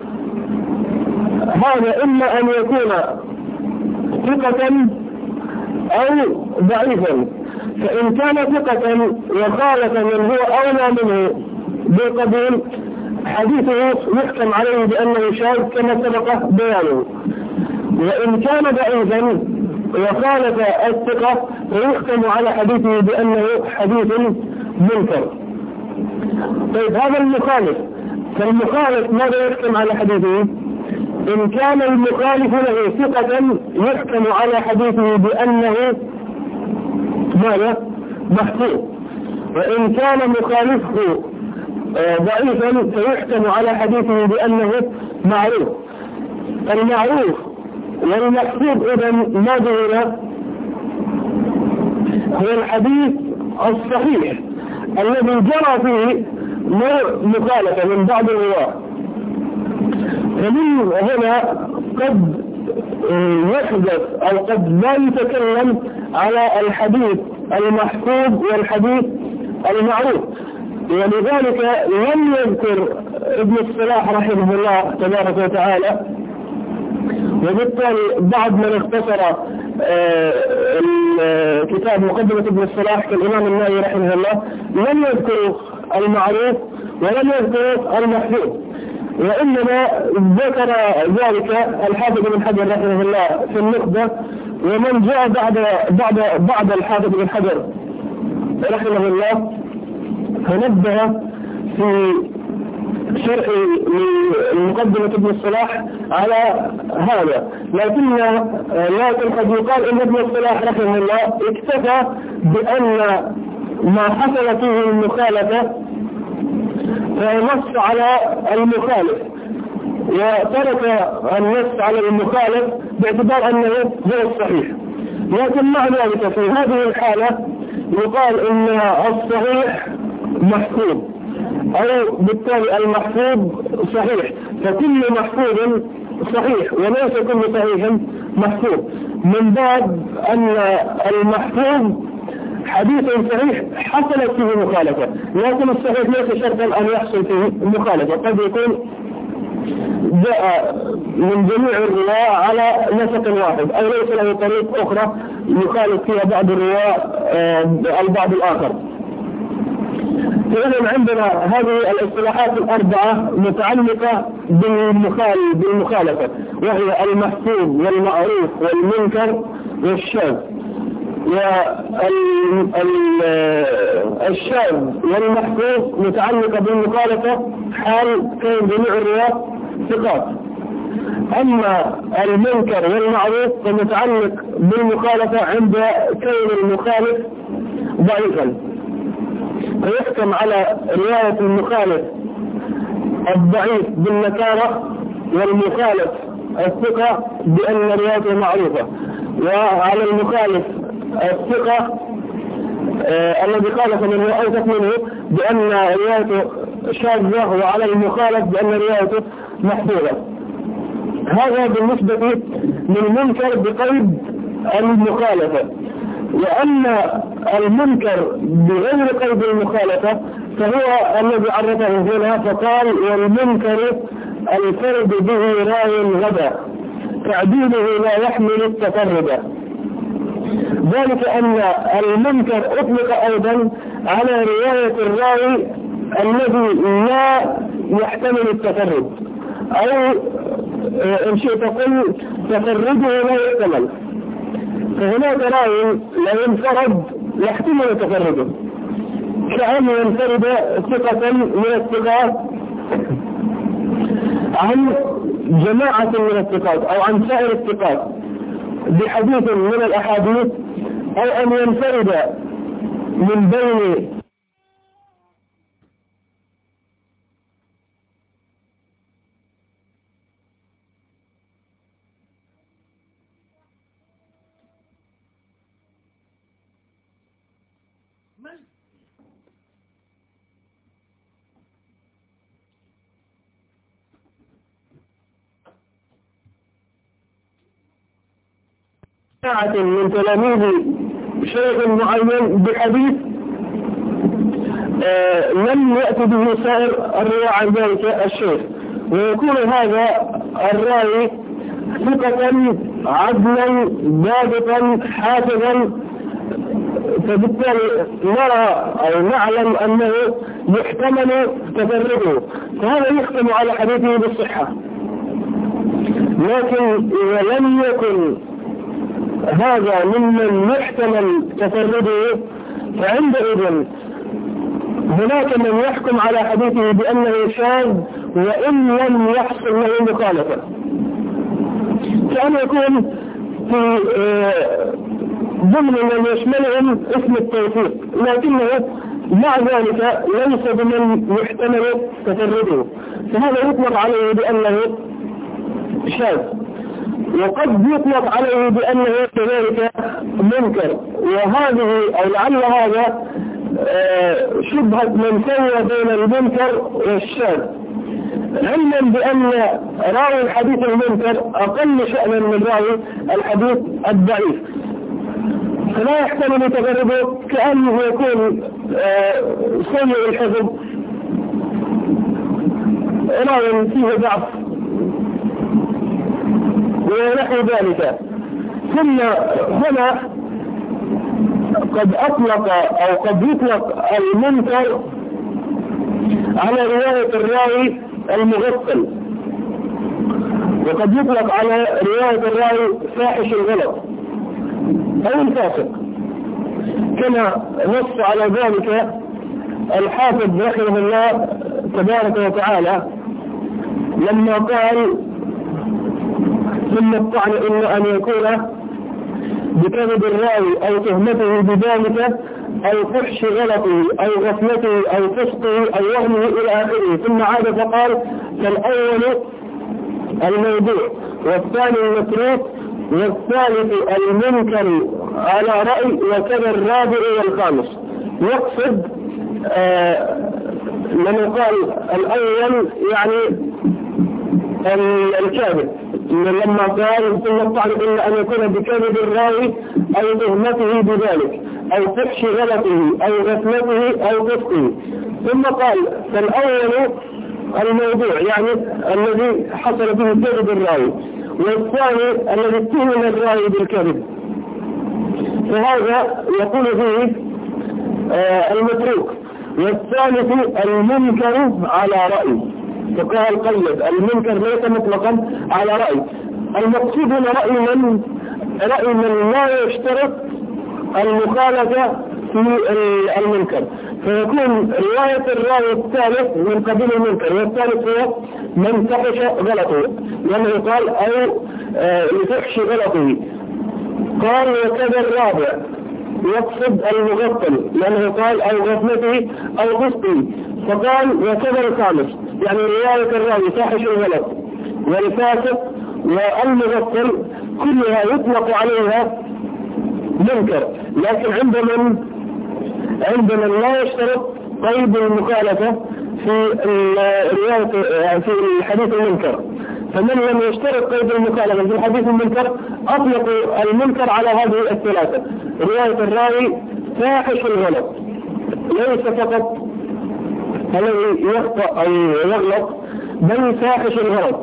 هذا إما أن يكون ثقة أو ضعيفا، فإن كان ثقة وخالف من هو أولى منه بالقبول حديثه يحكم عليه بأنه شاذ كما سبق بيانه، وإن كان ضعيفا وخالف الثقة ويحكم على حديثه بأنه حديث منكر. طيب هذا المخالف، فالمخالف ماذا يحكم على حديثه؟ إن كان المخالف له ثقة يحكم على حديثه بأنه ماذا؟ محفوظ، وإن كان مخالفه ضعيفا فيحكم على حديثه بأنه معروف. المعروف والمحفوظ إذا ما ظهر هو الحديث الصحيح الذي جرى فيه نوع مخالفة من بعض الرواة. فمن هنا قد يحدث أو قد لا يتكلم على الحديث المحفوظ والحديث المعروف، ولذلك لم يذكر ابن الصلاح رحمه الله تبارك وتعالى، وبالتالي بعد من اختصر كتاب مقدمة ابن الصلاح كالإمام النووي رحمه الله لم يذكر المعروف ولم يذكر المحفوظ، وإنما ذكر ذلك الحافظ بن حجر رحمه الله في النخبة، ومن جاء بعد بعد بعد الحافظ بن حجر رحمه الله فنبه في شرح لمقدمة ابن الصلاح على هذا. لكن لكن قد يقال ان ابن الصلاح رحمه الله اكتفى بأن ما حصل فيه المخالفة فنص على المخالف، وترك النص على المخالف باعتبار انه هو الصحيح. لكن مع ذلك في هذه الحالة يقال ان الصحيح محفوظ، أو بالتالي المحفوظ صحيح، فكل محفوظ صحيح وليس كل صحيح محفوظ، من باب أن المحفوظ حديث صحيح حصلت فيه مخالفة، لكن الصحيح ليس شرطا أن يحصل فيه مخالفة، قد يكون جاء من جميع الرواة على نسق واحد أو ليس له طريق أخرى يخالف فيها بعض الرواة البعض الآخر. فإذا عندنا هذه الاصطلاحات الأربعة متعلقة بالمخالفة، وهي المحفوظ والمعروف والمنكر والشاذ. والشاذ والمحفوظ متعلقة بالمخالفة حال كون جميع الرواة ثقات، أما المنكر والمعروف فمتعلق بالمخالفة عند كون المخالف ضعيفا، فيحكم على رواية المخالف الضعيف بالنكارة والمخالف الثقة بأن روايته معروفة، وعلى المخالف الثقة آه الذي خالف من هو أوثق منه بأن روايته شاذة، وعلى المخالف بأن روايته محفوظة. هذا بالنسبة للمنكر بقيد المخالفة. وأما المنكر بغير قيد المخالفة فهو الذي عرفه هنا فقال: والمنكر الفرد به راي غدا تعديله لا يحمل التفرد. ذلك أن المنكر أطلق أيضا على رواية الراوي الذي لا يحتمل التفرد، أو إن شئت تقول تفرده لا يحتمل. فهناك راوي لو انفرد يحتمل تفرده، كأن ينفرد ثقة من الثقات عن جماعة من الثقات أو عن سائر الثقات بحديث من الأحاديث، أو أن ينفرد من بين من تلاميذ شيخ معين بحديث آه لم يأتي به سائر الرواة عن ذلك الشيخ، ويكون هذا الراوي ثقة عدلا ضابطا حافظا، فبالتالي نرى أو نعلم أنه يحتمل تفرده، فهذا يختم على حديثه بالصحة. لكن إذا لم يكن هذا ممن يحتمل تفرده فعندئذ هناك من يحكم على حديثه بأنه شاذ وإن لم يحصل له مخالفة، كأن يكون في ضمن من يشملهم اسم التوثيق، لكنه مع ذلك ليس بمن يحتمل تفرده، فهذا يطلق عليه بأنه شاذ، وقد يطلق عليه بأنه كذلك منكر. وهذه أو لعل هذا شبهة من سوى بين المنكر والشاذ، علما بأن راوي الحديث المنكر أقل شأنا من راوي الحديث الضعيف، فلا يحتمل تفرده، كأنه يكون سيء الحفظ راوي فيه ضعف ونحو ذلك. ثم هنا قد أطلق أو قد يطلق المنكر على رواية الراوي المغفل، وقد يطلق على رواية الراوي فاحش الغلط أو الفاسق، كما نص على ذلك الحافظ رحمه الله تبارك وتعالى لما قال: ثم الطعن إلا أن يكون بكذب الراوي أو تهمته بذلك أو فحش غلطه أو غفلته أو فسقه أو وهمه إلى آخره. ثم عاد فقال: فالأول الموضوع، والثاني المتروك، والثالث المنكر على رأي، وكذا الرابع والخامس. يقصد آه لما قال الأول يعني الكاذب، لما قال ثم الطعن إلا أن يكون بكذب الراوي أو تهمته بذلك أو فحش غلطه أو غفلته أو فسقه. ثم قال فالأول الموضوع يعني الذي حصل به كذب الراوي، والثاني الذي اتهم الراوي بالكذب، فهذا يقول فيه آه المتروك. والثالث المنكر على رأي، فقال قيد المنكر ليس مطلقا على رأي. المقصود هنا رأي من رأي من لا يشترط المخالفة في المنكر، فيكون رواية الراوي الثالث من قبيل المنكر، والثالث هو من فحش غلطه لأنه قال أو آه لفحش غلطه. قال وكذا الرابع يقصد المغفل لأنه قال أو غفلته أو غسطه، فقال وكذا الخامس يعني رواية الراوي فاحش الغلط والفاسق والمغفل كلها يطلق عليها منكر، لكن عند من عند من لا يشترط قيد المخالفة في الرواية في الحديث المنكر. فمن لم يشترط قيد المخالفة في الحديث المنكر أطلقوا المنكر على هذه الثلاثة: رواية الراوي فاحش الغلط ليس فقط الذي يخطأ أو يغلط بل فاحش الغلط،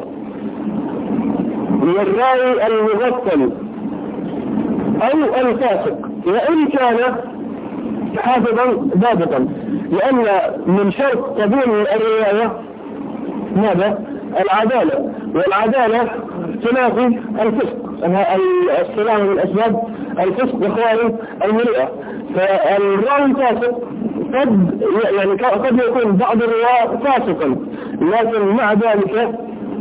والراوي المغفل أو الفاسق وإن كان حافظا ضابطا، لأن من شرط قبول الرواية ماذا؟ العدالة، والعدالة تنافي الفسق. السلام من أسباب الفسق إخواني المرئة. فالراوي الفاسق قد يعني قد يكون بعض الرواة فاسقا، لكن مع ذلك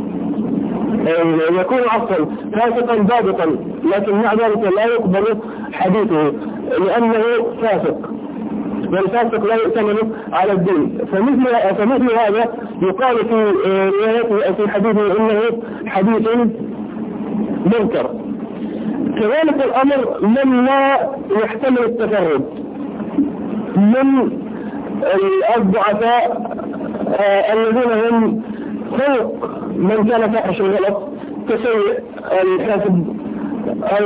يكون عفوا فاسقا ضابطا، لكن مع ذلك لا يقبل حديثه لأنه فاسق، والفاسق لا يؤتمن على الدين. فمثل, فمثل هذا يقال في روايته أو في حديثه إنه حديث منكر. كذلك الأمر من لا يحتمل التفرد من الضعفاء الذين هم فوق من كان فاحش الغلط كسيء الحاسب أو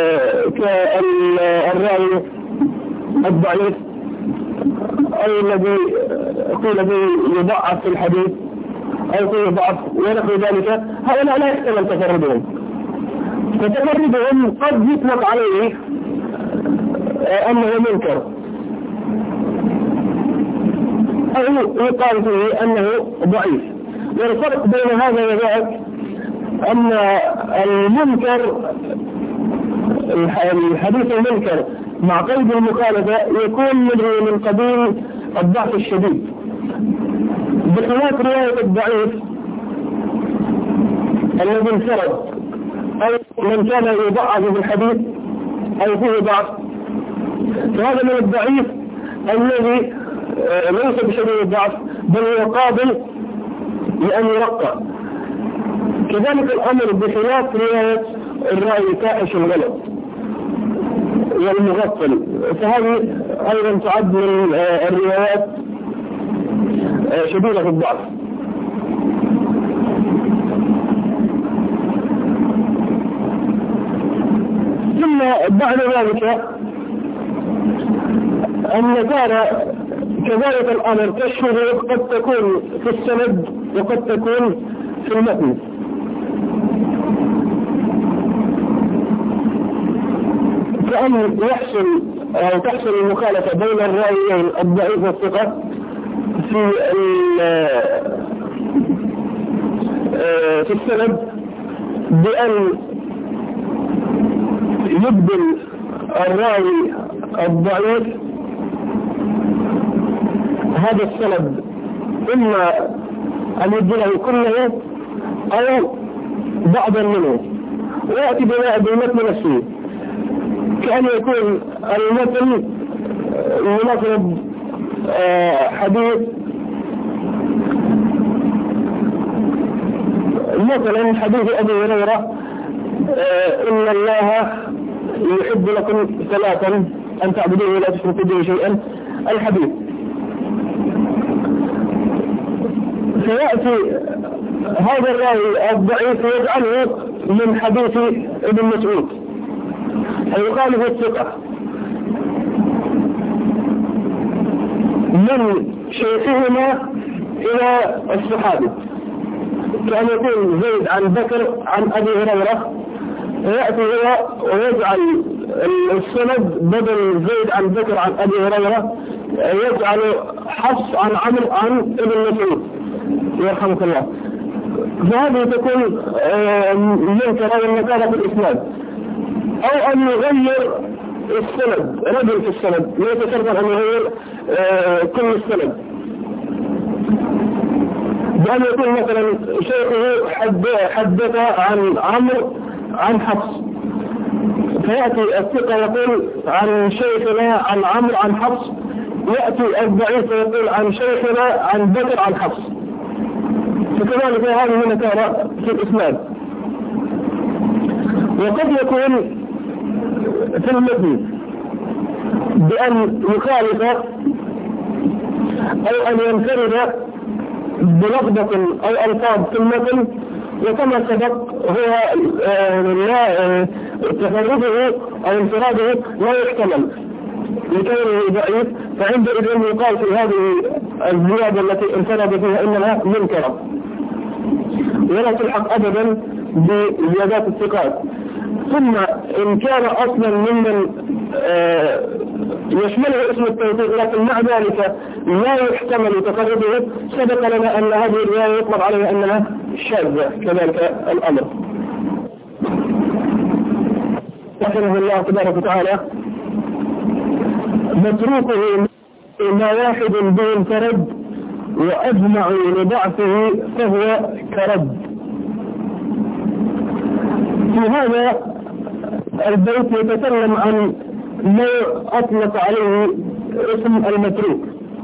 كالراوي الضعيف أو الذي قيل به يضعف في الحديث أو فيه ضعف ونحو ذلك، هؤلاء لا يحتمل تفردهم. فتفردهم قد يطلق عليه أنه منكر أو يقال فيه أنه ضعيف. والفرق بين هذا وذاك أن المنكر الحديث المنكر مع قيد المخالفة يكون منه من قبيل الضعف الشديد، بخلاف رواية الضعيف الذي انفرد أو من كان يضعف في الحديث أو فيه ضعف، فهذا من الضعيف الذي ليس بشديد الضعف بل هو قابل لأن يرقى. كذلك الأمر بخلاف رواية الراوي فاحش الغلط والمغفل، فهذه أيضا تعد من الروايات شديدة الضعف. ثم بعد ذلك أن كان كذلك الأمر كالشذوذ قد تكون في السند وقد تكون في المتن. فأن يحصل أو تحصل المخالفة بين الراويين الضعيف والثقة في في السند بأن يبدل الراوي الضعيف هذا السند إما أن يبدله كله أو بعضا منه، ويأتي بالمتن نفسه، كأن يكون المتن ينفرد حديث مثلا حديث أبي هريرة إن الله يحب لكم ثلاثا أن تعبدوه ولا تشركوا به شيئا الحديث، فيأتي هذا الراوي الضعيف يجعله من حديث ابن مسعود فيخالف الثقة من شيخهما إلى الصحابي، كان يقول زيد عن بكر عن أبي هريرة، ويأتي هو ويجعل السند بدل زيد عن بكر عن أبي هريرة يجعل حفص عن عمرو عن ابن مسعود يرحمك الله. فهذه تكون منكرة والنكارة في الإسلام، أو أن يغير السند رجل في السند، ليس شرطا أن يغير كل السند، بأن يكون مثلا شيخه حدث عن عمرو عن حفص، فيأتي الثقة يقول عن شيخنا عن عمرو عن حفص، يأتي الضعيف يقول عن شيخنا عن بكر عن حفص. فكذلك هذه نكارة في الإسلام. وقد يكون في المتن بأن يخالف أو أن ينفرد بلفظة أو ألفاظ في المتن، وكما سبق هو لا تفرده أو انفراده لا يحتمل لكونه ضعيف، فعندئذ يقال في هذه الزيادة التي انفرد فيها إنها منكرة، ولا تلحق أبدا بزيادات الثقات. ثم إن كان أصلا ممن يشمله اسم التوثيق لكن مع ذلك لا يحتمل تفرده، سبق لنا أن هذه الرواية يطلق عليها أنها شاذة كذلك الأمر. رحمه الله تبارك وتعالى متروكه ما واحد به انفرد وأجمعوا لضعفه فهو كرد. في هذا البيت يتكلم عن ما أطلق عليه اسم المتروك،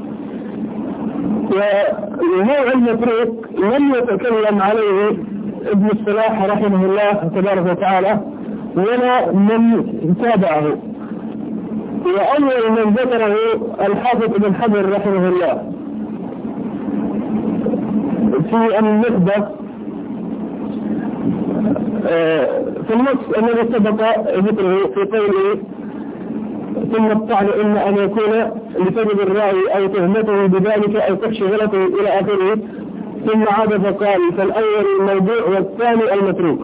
ونوع المتروك لم يتكلم عليه ابن الصلاح رحمه الله تبارك وتعالى ولا من تابعه، وأول من ذكره الحافظ ابن حجر رحمه الله في النخبة في النص الذي سبق ذكره في قوله ثم الطعن إما أن يكون لسبب الراوي أو تهمته بذلك أو تخشى غلطه إلى آخره، ثم عاد فقال فالأول الموضوع والثاني المتروك.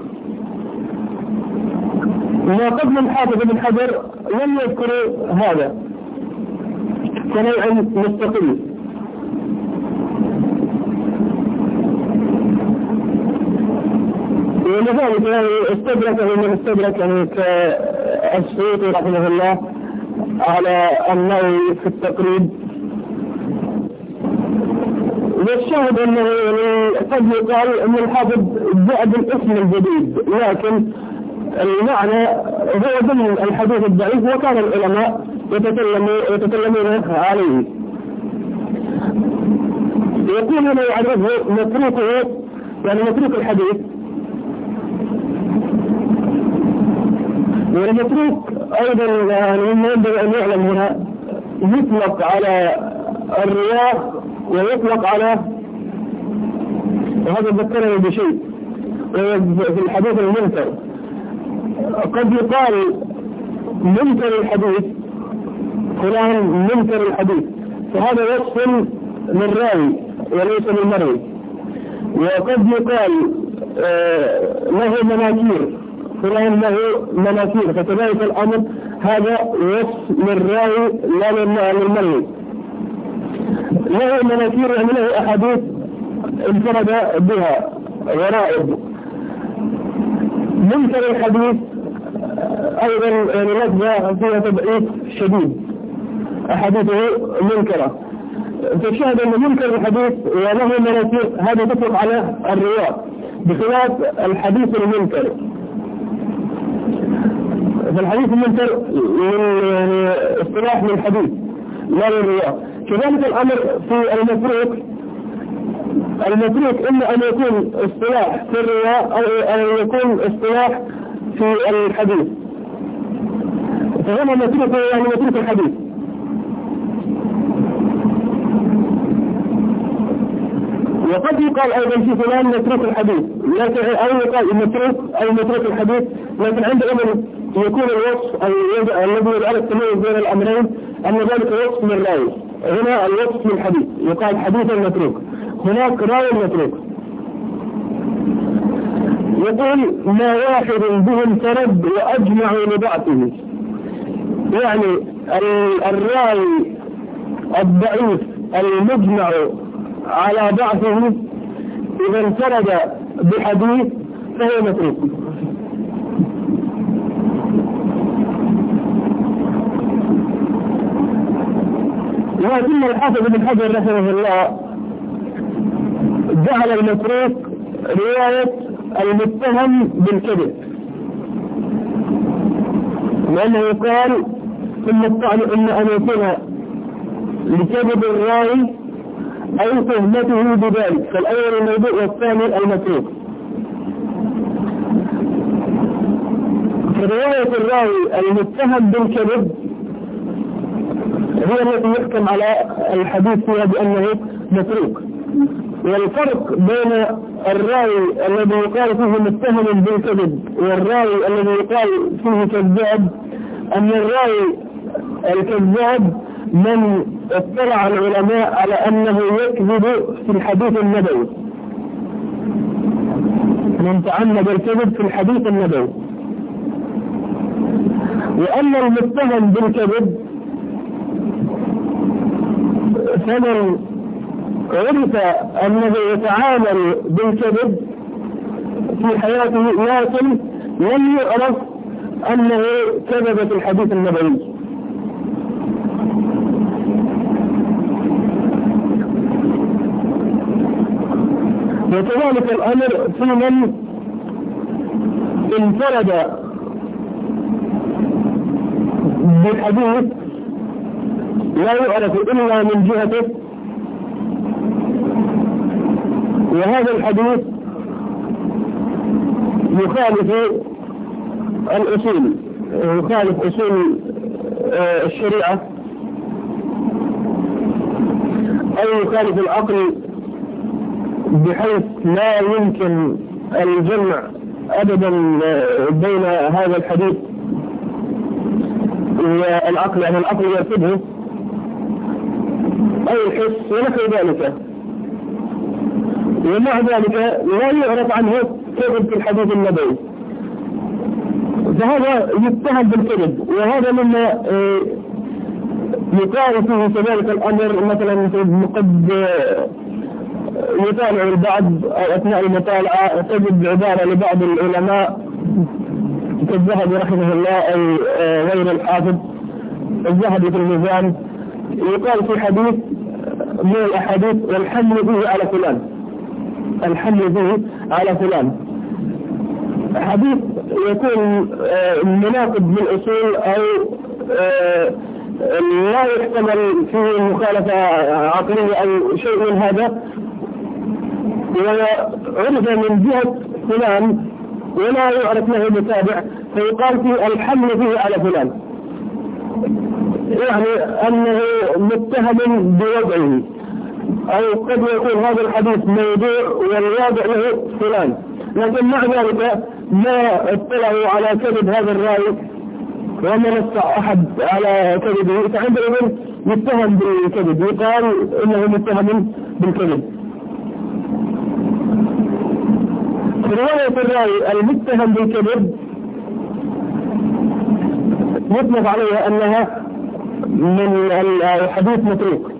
ما قبل الحافظ ابن حجر لم يذكر هذا كنوع مستقل، ولذلك استدركه من استدرك يعني كالسيوطي رحمه الله على النووي في التقريب. والشاهد انه قد يقال ان الحافظ جاء بالاسم الجديد، لكن المعنى هو ضمن الحديث الضعيف، وكان العلماء يتكلمون عليه. يقول هنا يعرفه متروكه يعني متروك الحديث، والمتروك أيضا يعني ينبغي أن يعلم هنا يطلق على الرواة ويطلق على، وهذا ذكرني بشيء في الحديث المنكر، قد يقال منكر الحديث فلان منكر الحديث، فهذا وصف للراوي وليس للمروي. وقد يقال له مناكير فلان له مناكير، فكذلك الأمر هذا وصف للراوي لا للمروي. له مناكير يعني له أحاديث انفرد بها ورائد. منكر الحديث أيضا يعني لفظة فيها تضعيف شديد، أحاديثه منكرة. فالشاهد أن منكر الحديث وله مناكير هذا تطلق على الرواة، بخلاف الحديث المنكر. فالحديث المنكر من يعني اصطلاح من الحديث لا للرواة. كذلك الأمر في المتروك، المتروك إما أن يكون اصطلاح في الرواة أو أن يكون اصطلاح في الحديث، فهنا متروك يعني متروك الحديث. وقد يقال أيضا في فلان متروك الحديث، لكن أو يقال متروك أو متروك الحديث، لكن عندما يكون الوصف الذي يجعل التمييز بين الأمرين أن ذلك وصف من راوي. هنا الوصف من الحديث يقال حديث متروك، هناك راوي متروك. يقول ما واحد بهم ترد وأجمعوا لضعفه، يعني الراوي الضعيف المجمع على ضعفه إذا انفرد بحديث فهو متروك. ولكن الحافظ بن حجر رحمه الله جعل المتروك رواية المتهم بالكذب، لأنه قال ثم الطعن إن أن يكون لكذب الراوي أو تهمته بذلك، فالأول الموضوع والثاني المتروك. فرواية الراوي المتهم بالكذب هي التي يحكم على الحديث فيها بأنه متروك. والفرق بين الراوي الذي يقال فيه متهم بالكذب والراوي الذي يقال فيه كذاب أن الراوي الكذاب من اطلع العلماء على أنه يكذب في الحديث النبوي، من تعمد الكذب في الحديث النبوي. وأن المتهم بالكذب فمن عرف أنه يتعامل بالكذب في حياته لكن لم يعرف أنه كذب في الحديث النبوي. وكذلك الأمر في من انفرد بالحديث لا يعرف إلا من جهته، وهذا الحديث يخالف الأصول، يخالف أصول الشريعة أو يخالف العقل، بحيث لا يمكن الجمع أبدا بين هذا الحديث والعقل، يعني العقل يرفضه أو الحس ونحو ذلك. ومع ذلك لا يعرف عنه كذب في الحديث النبوي، فهذا يتهم بالكذب. وهذا مما يقال فيه كذلك الأمر، مثلا قد يطالع البعض أثناء المطالعة تجد عبارة لبعض العلماء كالذهبي رحمه الله أو غير الحافظ الذهبي في الميزان، يقال في حديث من الأحاديث والحمل فيه على فلان، الحمل فيه على فلان، حديث يكون مناقض بالأصول أو لا يحتمل فيه مخالفة عقلية أو شيء من هذا، وعرف من جهة فلان ولا يعرف له متابع، فيقال فيه الحمل فيه على فلان، يعني أنه متهم بوضعه. أو قد يكون هذا الحديث موضوع والواضع له فلان، لكن مع ذلك ما اطلعوا على كذب هذا الراوي وما نصع أحد على كذبه، فعندئذ يتهم بالكذب، يقال إنه متهم بالكذب. رواية الراوي المتهم بالكذب يطلق عليها أنها من الحديث متروك.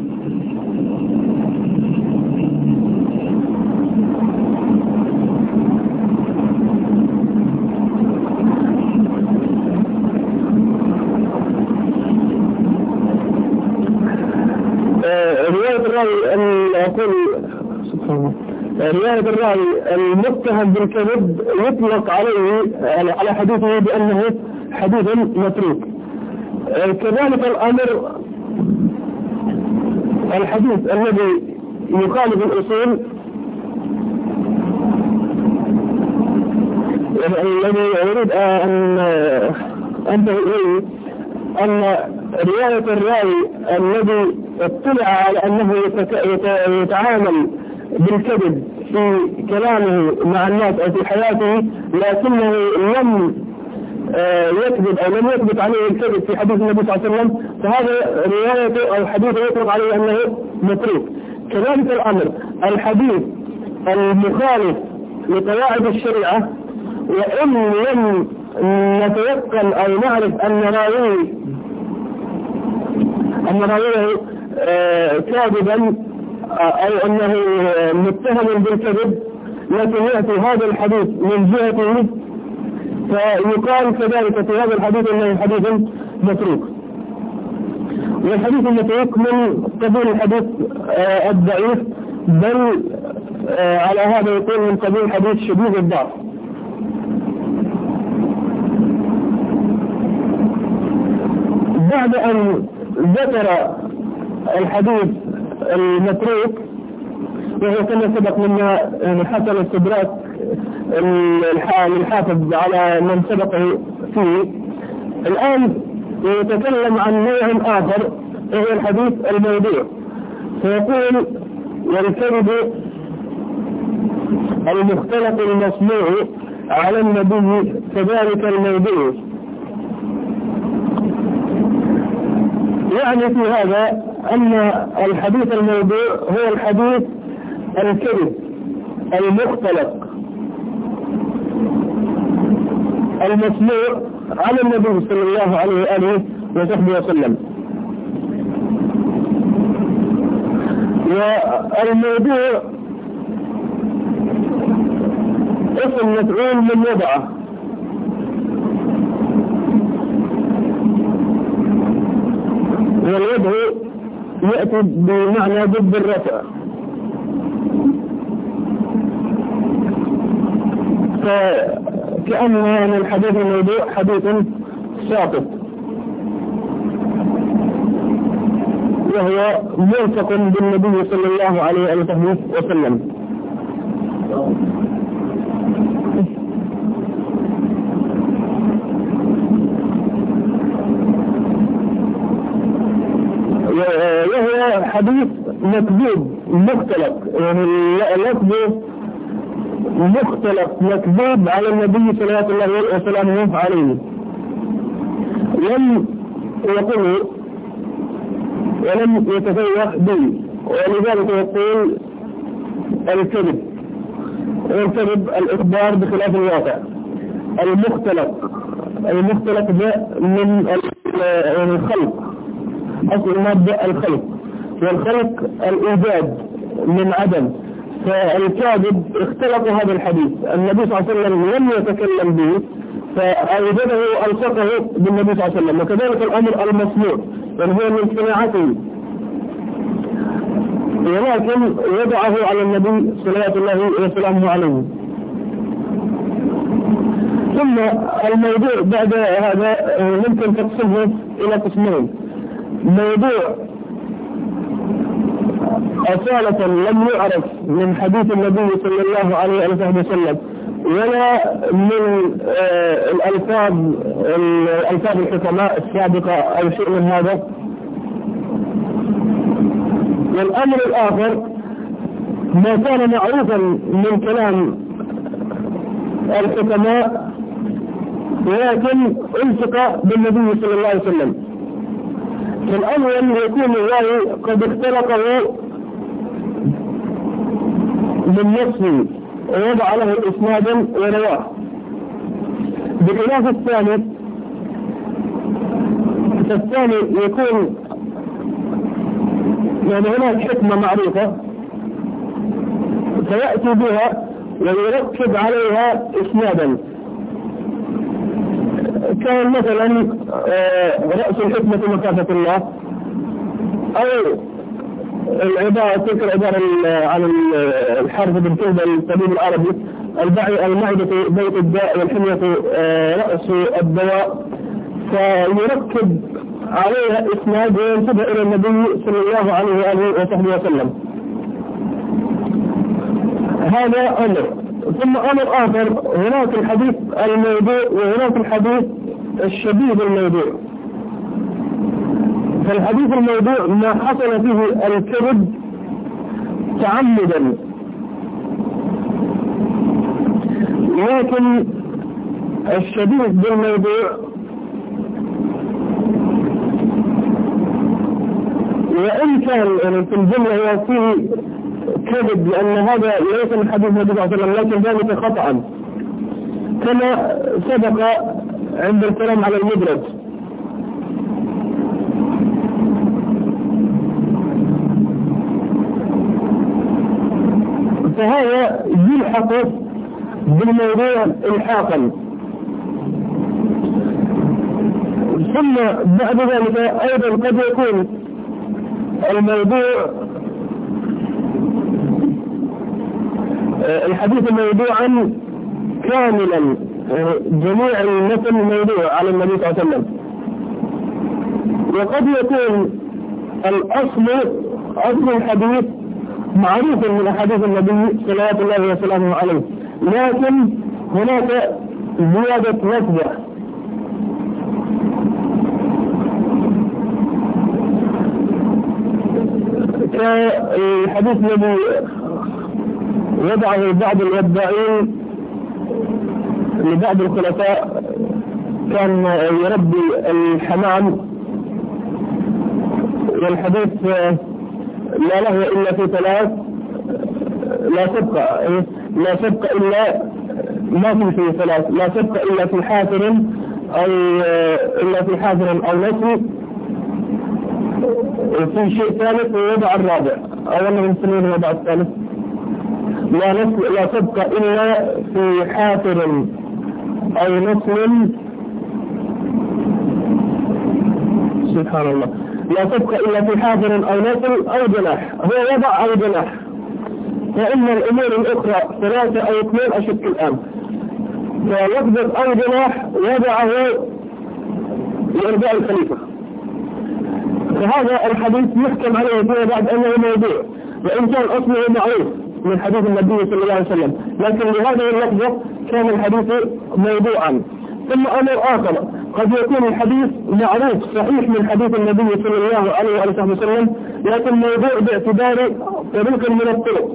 رواية الراوي أقول سبحانه رواية الراوي المتهم بالكذب يطلق عليه على حديثه بأنه حديث متروك. كذلك الأمر الحديث الذي يخالف الأصول الذي يريد أن أنتهي إليه أن رواية الراوي الذي اطلع على أنه يتعامل بالكذب في كلامه مع الناس أو في حياته، لكنه لم يكذب أو لم يثبت عليه الكذب في حديث النبي صلى الله عليه وسلم، فهذا روايته أو حديثه يطلق عليه أنه متروك. كذلك الأمر الحديث المخالف لقواعد الشريعة، وإن لم نتيقن أو نعرف أن راويه أن راويه كاذبا أو أنه متهم بالكذب، لكن يأتي هذا الحديث من جهته، فيقال كذلك في هذا الحديث أنه حديث متروك. والحديث المتروك من قبيل الحديث الضعيف، بل على هذا يكون من قبيل حديث شديد الضعف. بعد أن ذكر الحديث المتروك، وهو كما سبق منا حسن الاستدراك الحافظ على من سبقه فيه، الآن يتكلم عن نوع آخر وهو الحديث الموضوع، فيقول: والكذب المختلق المصنوع على النبي كذلك الموضوع. يعني في هذا أن الحديث الموضوع هو الحديث الكذب المختلق المصنوع على النبي صلى الله عليه وآله وصحبه وسلم. والموضوع اسم مفعول من وضعه، والوضع يأتي بمعنى ضد الرفع، فكأن الحديث الموضوع حديث ساقط، وهو ملصق بالنبي صلى الله عليه وسلم. وهو حديث مكذوب مختلق، يعني لفظه مختلق مكذوب على النبي صلى الله عليه وسلم عليه، لم يقل ولم يتفوه به، ولذلك يقول الكذب. والكذب الإخبار بخلاف الواقع. المختلق المختلق ده من الخلق، أصل المادة الخلق، والخلق الإيجاد من عدم. فالكاذب اختلق هذا الحديث، النبي صلى الله عليه وسلم لم يتكلم به فأوجده ألصقه بالنبي صلى الله عليه وسلم. وكذلك الأمر المصنوع، يعني هو من صناعته، ولكن وضعه على النبي صلى الله عليه وسلم عليه. ثم الموضوع بعد هذا ممكن تقسمه إلى قسمين: موضوع أصالة لم يعرف من حديث النبي صلى الله عليه وسلم، ولا من آه الألفاظ الألفاظ الحكماء السابقة أو شيء من هذا. والأمر الآخر ما كان معروفا من كلام الحكماء، ولكن التقى بالنبي صلى الله عليه وسلم. فالأول يكون الله قد اختلقه من نفسه ووضع له إسنادا ورواه، بخلاف الثاني. فالثاني يكون يعني هناك حكمة معروفة فيأتي بها ويركب عليها إسنادا، كان مثلا رأس الحكمة مكافة الله، أو العبارة تلك العبارة عن الحرف بالكلمة الطبيب العربي: المعدة بيت الداء والحمية رأس الدواء، فيركب عليها إسناد وينسبها إلى النبي صلى الله عليه وآله وصحبه وسلم. هذا أمر. ثم أمر آخر، هناك الحديث الموضوع وهناك الحديث الشديد الموضوع. فالحديث الموضوع ما حصل فيه الكذب تعمدا لكن الشديد بالموضوع وإن كان يعني في الجملة هو فيه كذب لأن هذا ليس من حديث النبي صلى الله عليه وسلم، لكن ذلك خطأ كما سبق عند الكلام على المدرج. فهذا يلحق بالموضوع الحاقا. ثم بعد ذلك أيضا قد يكون الموضوع الحديث موضوعا كاملا، جميع المثل موضوع على النبي صلى الله عليه وسلم. وقد يكون الأصل أصل الحديث معروف من أحاديث النبي صلوات الله وسلامه عليه، لكن هناك زيادة لفظة كالحديث الذي وضعه بعض الوضاعين لبعض الخلفاء كان يربي الحمام، والحديث لا له إلا في ثلاث، لا سبق لا سبق إلا ما في في ثلاث، لا سبق إلا في حافر أو إلا في حافر أو نسل، في شيء ثالث ووضع الرابع أو أنه من سنين وضع الثالث، لا نسل لا سبق إلا في حافر أو نسل، سبحان الله، لا سبق إلا في حافر أو نسل أو جناح، هو وضع أو جناح. فإن الأمور الأخرى ثلاثة أو اثنين أشك الآن. فلفظة أو جناح وضعه لإرجاء الخليفة، فهذا الحديث يحكم عليه فيما بعد أنه موضوع، وإن كان أصله معروف من حديث النبي صلى الله عليه وسلم، لكن بهذه اللفظة كان الحديث موضوعا. ثم أمر آخر، قد يكون الحديث معروف صحيح من حديث النبي صلى الله عليه وسلم، لكن موضوع باعتبار طريق من الطرق،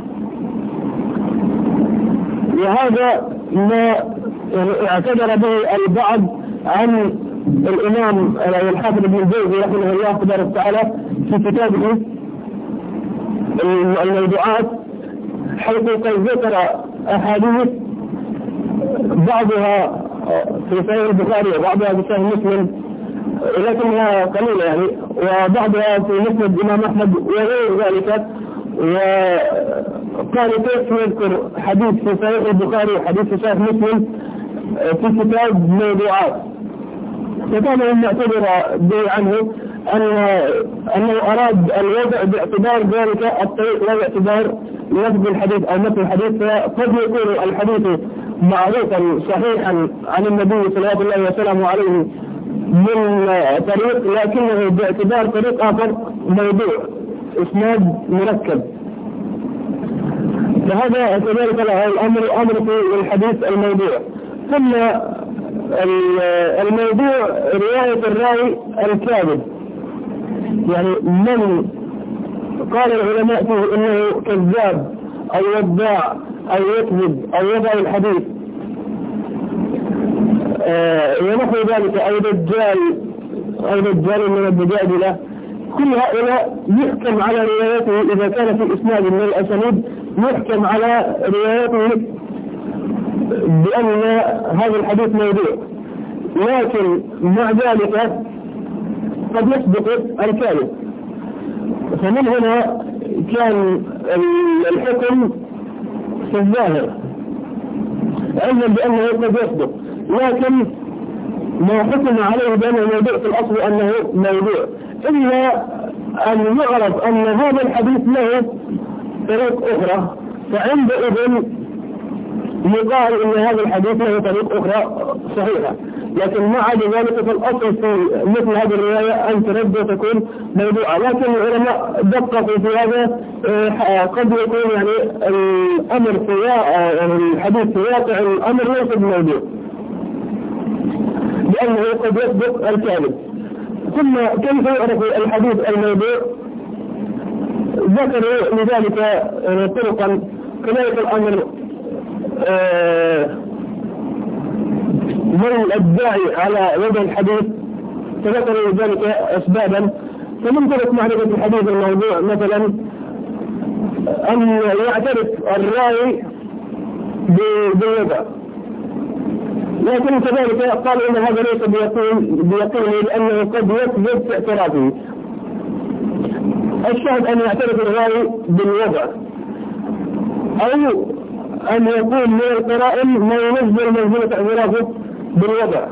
وهذا ما اعتبر به البعض عن الإمام الحافظ ابن الجوزي رحمه الله تبارك وتعالى في كتابه الموضوعات، حيث قد ذكر أحاديث بعضها في صحيح البخاري وبعضها في صحيح مسلم لكنها قليلة يعني، وبعضها في مسند الإمام أحمد وغير ذلك. وقال كيف يذكر حديث في صحيح البخاري وحديث في صحيح مسلم في كتاب موضوعات؟ فكان أن يعتبر به عنه أن أنه أراد الوضع باعتبار ذلك الطريق لا باعتبار لفظ الحديث أو مثل الحديث. فقد يكون الحديث معروفا صحيحا عن النبي صلى الله عليه وسلم عليه من طريق، لكنه باعتبار طريق آخر موضوع إسناد مركب. فهذا كذلك الأمر أمر في الحديث الموضوع. ثم الموضوع رواية الراوي الكاذب، يعني من قال العلماء فيه إنه كذاب أو وضاع أو يكذب أو يضع الحديث ونحو ذلك، أو دجال أو دجال من الدجاجلة، كل هؤلاء يحكم على روايته إذا كان في إسناد من الأسانيد، يحكم على روايته بأن هذا الحديث موضوع، لكن مع ذلك قد يسبق الكاذب. فمن هنا كان الحكم في الظاهر علما بأنه قد يسبق، لكن ما حكم عليه بأنه موضوع في الأصل أنه موضوع، إلا أن يعرف أن هذا الحديث له طريق أخرى، فعندئذ يقال أن هذا الحديث له طريق أخرى صحيحة. لكن مع ذلك في الأصل في مثل هذه الرواية أن ترد وتكون موضوعة، لكن العلماء دققوا في هذا. قد يكون يعني الأمر في يعني الحديث في واقع الأمر ليس بموضوع، لأنه قد يسبق الكاذب. ثم كيف يعرف الحديث الموضوع؟ ذكروا لذلك طرقا. كذلك الأمر آه الداعي على وضع الحديث فذكر ذلك أسبابا. فمن طرق معرفة الحديث الموضوع مثلا أن يعترف الراوي بالوضع، لكن كذلك قال إن هذا ليس بيقين بيقين لأنه قد يثبت في اعترافه. الشاهد أن يعترف الراوي بالوضع، أو أن يكون من القرائن ما ينزل منزلة اعترافه بالوضع،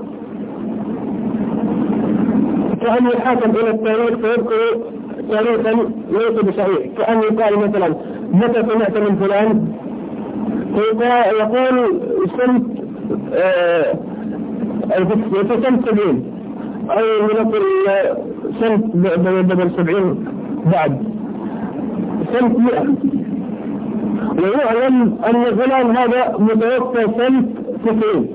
كأن يحاكم إلى التاريخ فيذكر تاريخا ليس بصحيح، كأن يقال مثلا متى سمعت من فلان يقول سنة آه في سنة سبعين، أو نقول سنة بدل سبعين بعد سنة مئة، ويعلم أن فلان هذا متوفى سنة تسعين،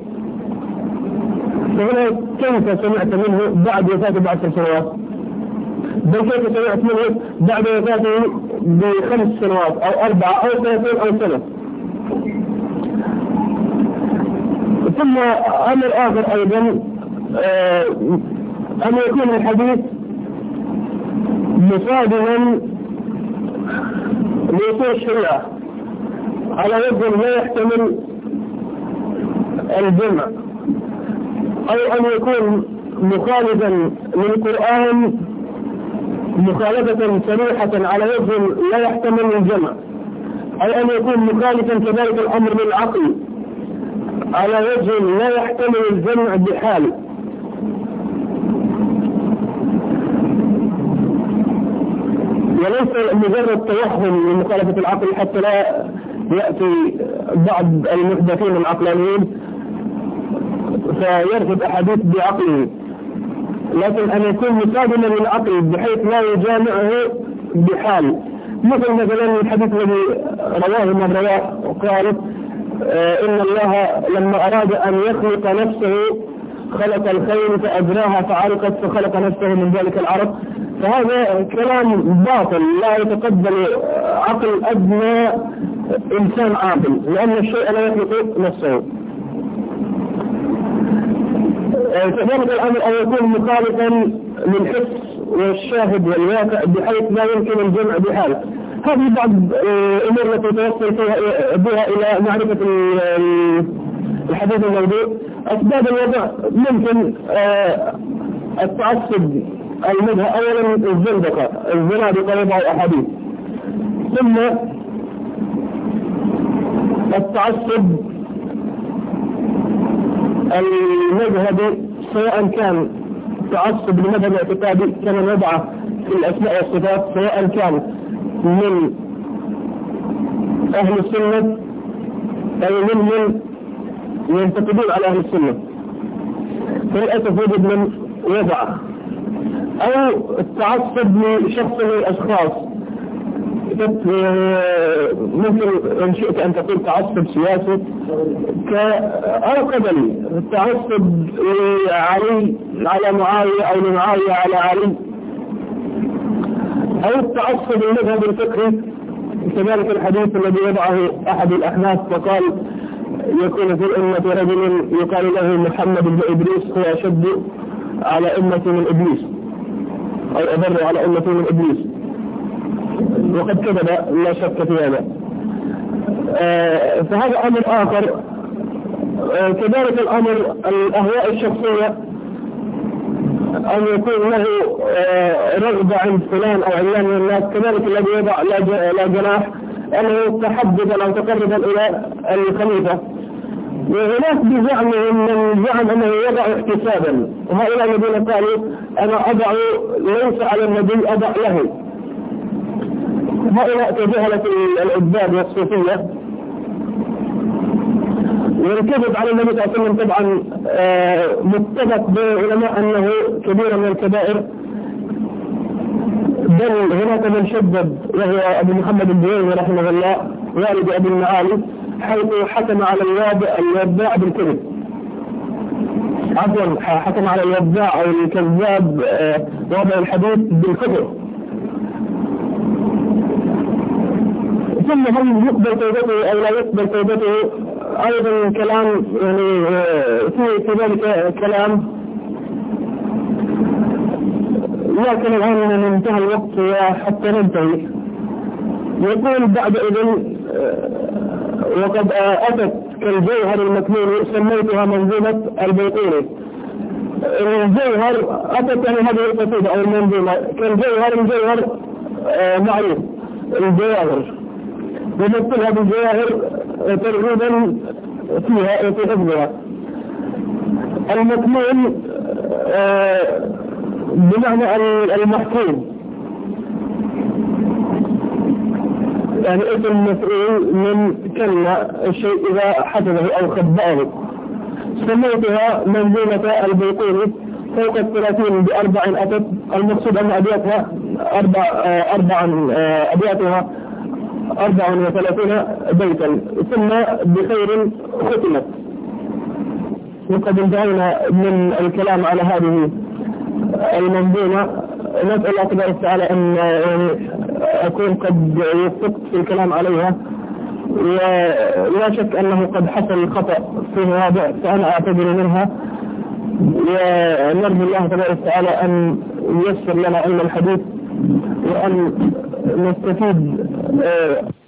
فهنا كيف سمعت منه بعد وفاته بعشر سنوات؟ بل كيف سمعت منه بعد وفاته بخمس سنوات أو أربعة أو ثلاثين أو سنة؟ ثم أمر آخر أيضا آه أن يكون الحديث مصادما لأصول الشريعة على وجه لا يحتمل الجمع، أو أن يكون مخالفا للقرآن مخالفة صريحة على وجه لا يحتمل الجمع، أو أن يكون مخالفا كذلك الأمر للعقل على وجه لا يحتمل الجمع بحال. وليس مجرد توهم من مخالفة العقل حتى لا يأتي بعض المحدثين العقلانيين فيرفض أحاديث بعقله، لكن أن يكون مصادما للعقل بحيث لا يجامعه بحال، مثل مثلا الحديث الذي رواه من رواه وقال آه إن الله لما أراد أن يخلق نفسه خلق الخيل فأجراها فعرقت فخلق نفسه من ذلك العرق. فهذا كلام باطل لا يتقبل عقل أدنى إنسان عاقل، لأن الشيء لا يخلق نفسه. كذلك الأمر أن يكون مخالفا للحس والشاهد والواقع بحيث لا يمكن الجمع بحال. هذه بعض الأمور التي توصل بها إلى معرفة الحديث الموضوع. أسباب الوضع ممكن التعصب المذهب، أولا الزندقة الزنادقة يضع أحاديث، ثم التعصب المذهبي سواء كان تعصب لمذهب اعتقادي كما وضعه في الأسماء والصفات، سواء كان من أهل السنة أو من من ينتقدون على أهل السنة، فللأسف وجد من وضعه، أو التعصب لشخص من الأشخاص، ممكن إن شئت أن تقول تعصب سياسي أو قبلي، التعصب علي على معاوية أو لمعاوية على علي، أو التعصب المذهب الفقهي كذلك الحديث الذي وضعه أحد الأحناف وقال يكون في الأمة رجل يقال له محمد بن إدريس هو أشد على أمة من إبليس أو أضر على أمة من إبليس، وقد كذب لا شك في هذا. آه فهذا أمر آخر. آه كذلك الأمر الأهواء الشخصية، أن يكون له آه رغبة عند فلان أو علان من الناس، كذلك الذي يضع لا جناح أنه تحدثا أو تقربا إلى الخليفة. وهناك بزعمهم من زعم أنه يضع احتسابا، وهؤلاء الذين قالوا أنا أضع ليس على النبي أضع له. هؤلاء كجهلة العباد والصوفية، والكذب على النبي صلى الله عليه وسلم طبعا متفق بعلماء أنه كبير من الكبائر، بل هناك من شدد وهو أبو محمد البويهي رحمه الله والد أبي المعالي، حيث حكم على الوضاع بالكذب، عفوا حكم على الوضاع أو الكذاب وضع الحديث بالكفر. ثم هل يقبل توبته أو لا يقبل توبته أيضا كلام يعني في كذلك كلام، لكن الآن انتهى الوقت وحتى ننتهي. يقول بعد إذن وقد أتت كالجوهر المكنون سميتها منظومة البيقوني. الجوهر أتت يعني هذه القصيدة أو المنظومة كالجوهر، الجوهر معروف الجواهر، ومثلها بالجواهر ترغيبا فيها في حفظها. المكنون بمعنى المحفوظ، يعني اسم مفعول من كلمة الشيء إذا حفظه أو خبأه. سميتها منظومة البيقوني فوق الثلاثين بأربع أتت، المقصود أن أبياتها أربع أربع أبياتها أربع وثلاثين بيتا، ثم بخير ختمت. وقد انتهينا من الكلام على هذه المنظومة. نسأل الله تبارك وتعالى أن أكون قد وفقت في الكلام عليها، ولا شك أنه قد حصل خطأ في مواضع فأنا أعتذر منها، ونرجو الله تبارك وتعالى أن ييسر لنا علم الحديث وأن نستفيد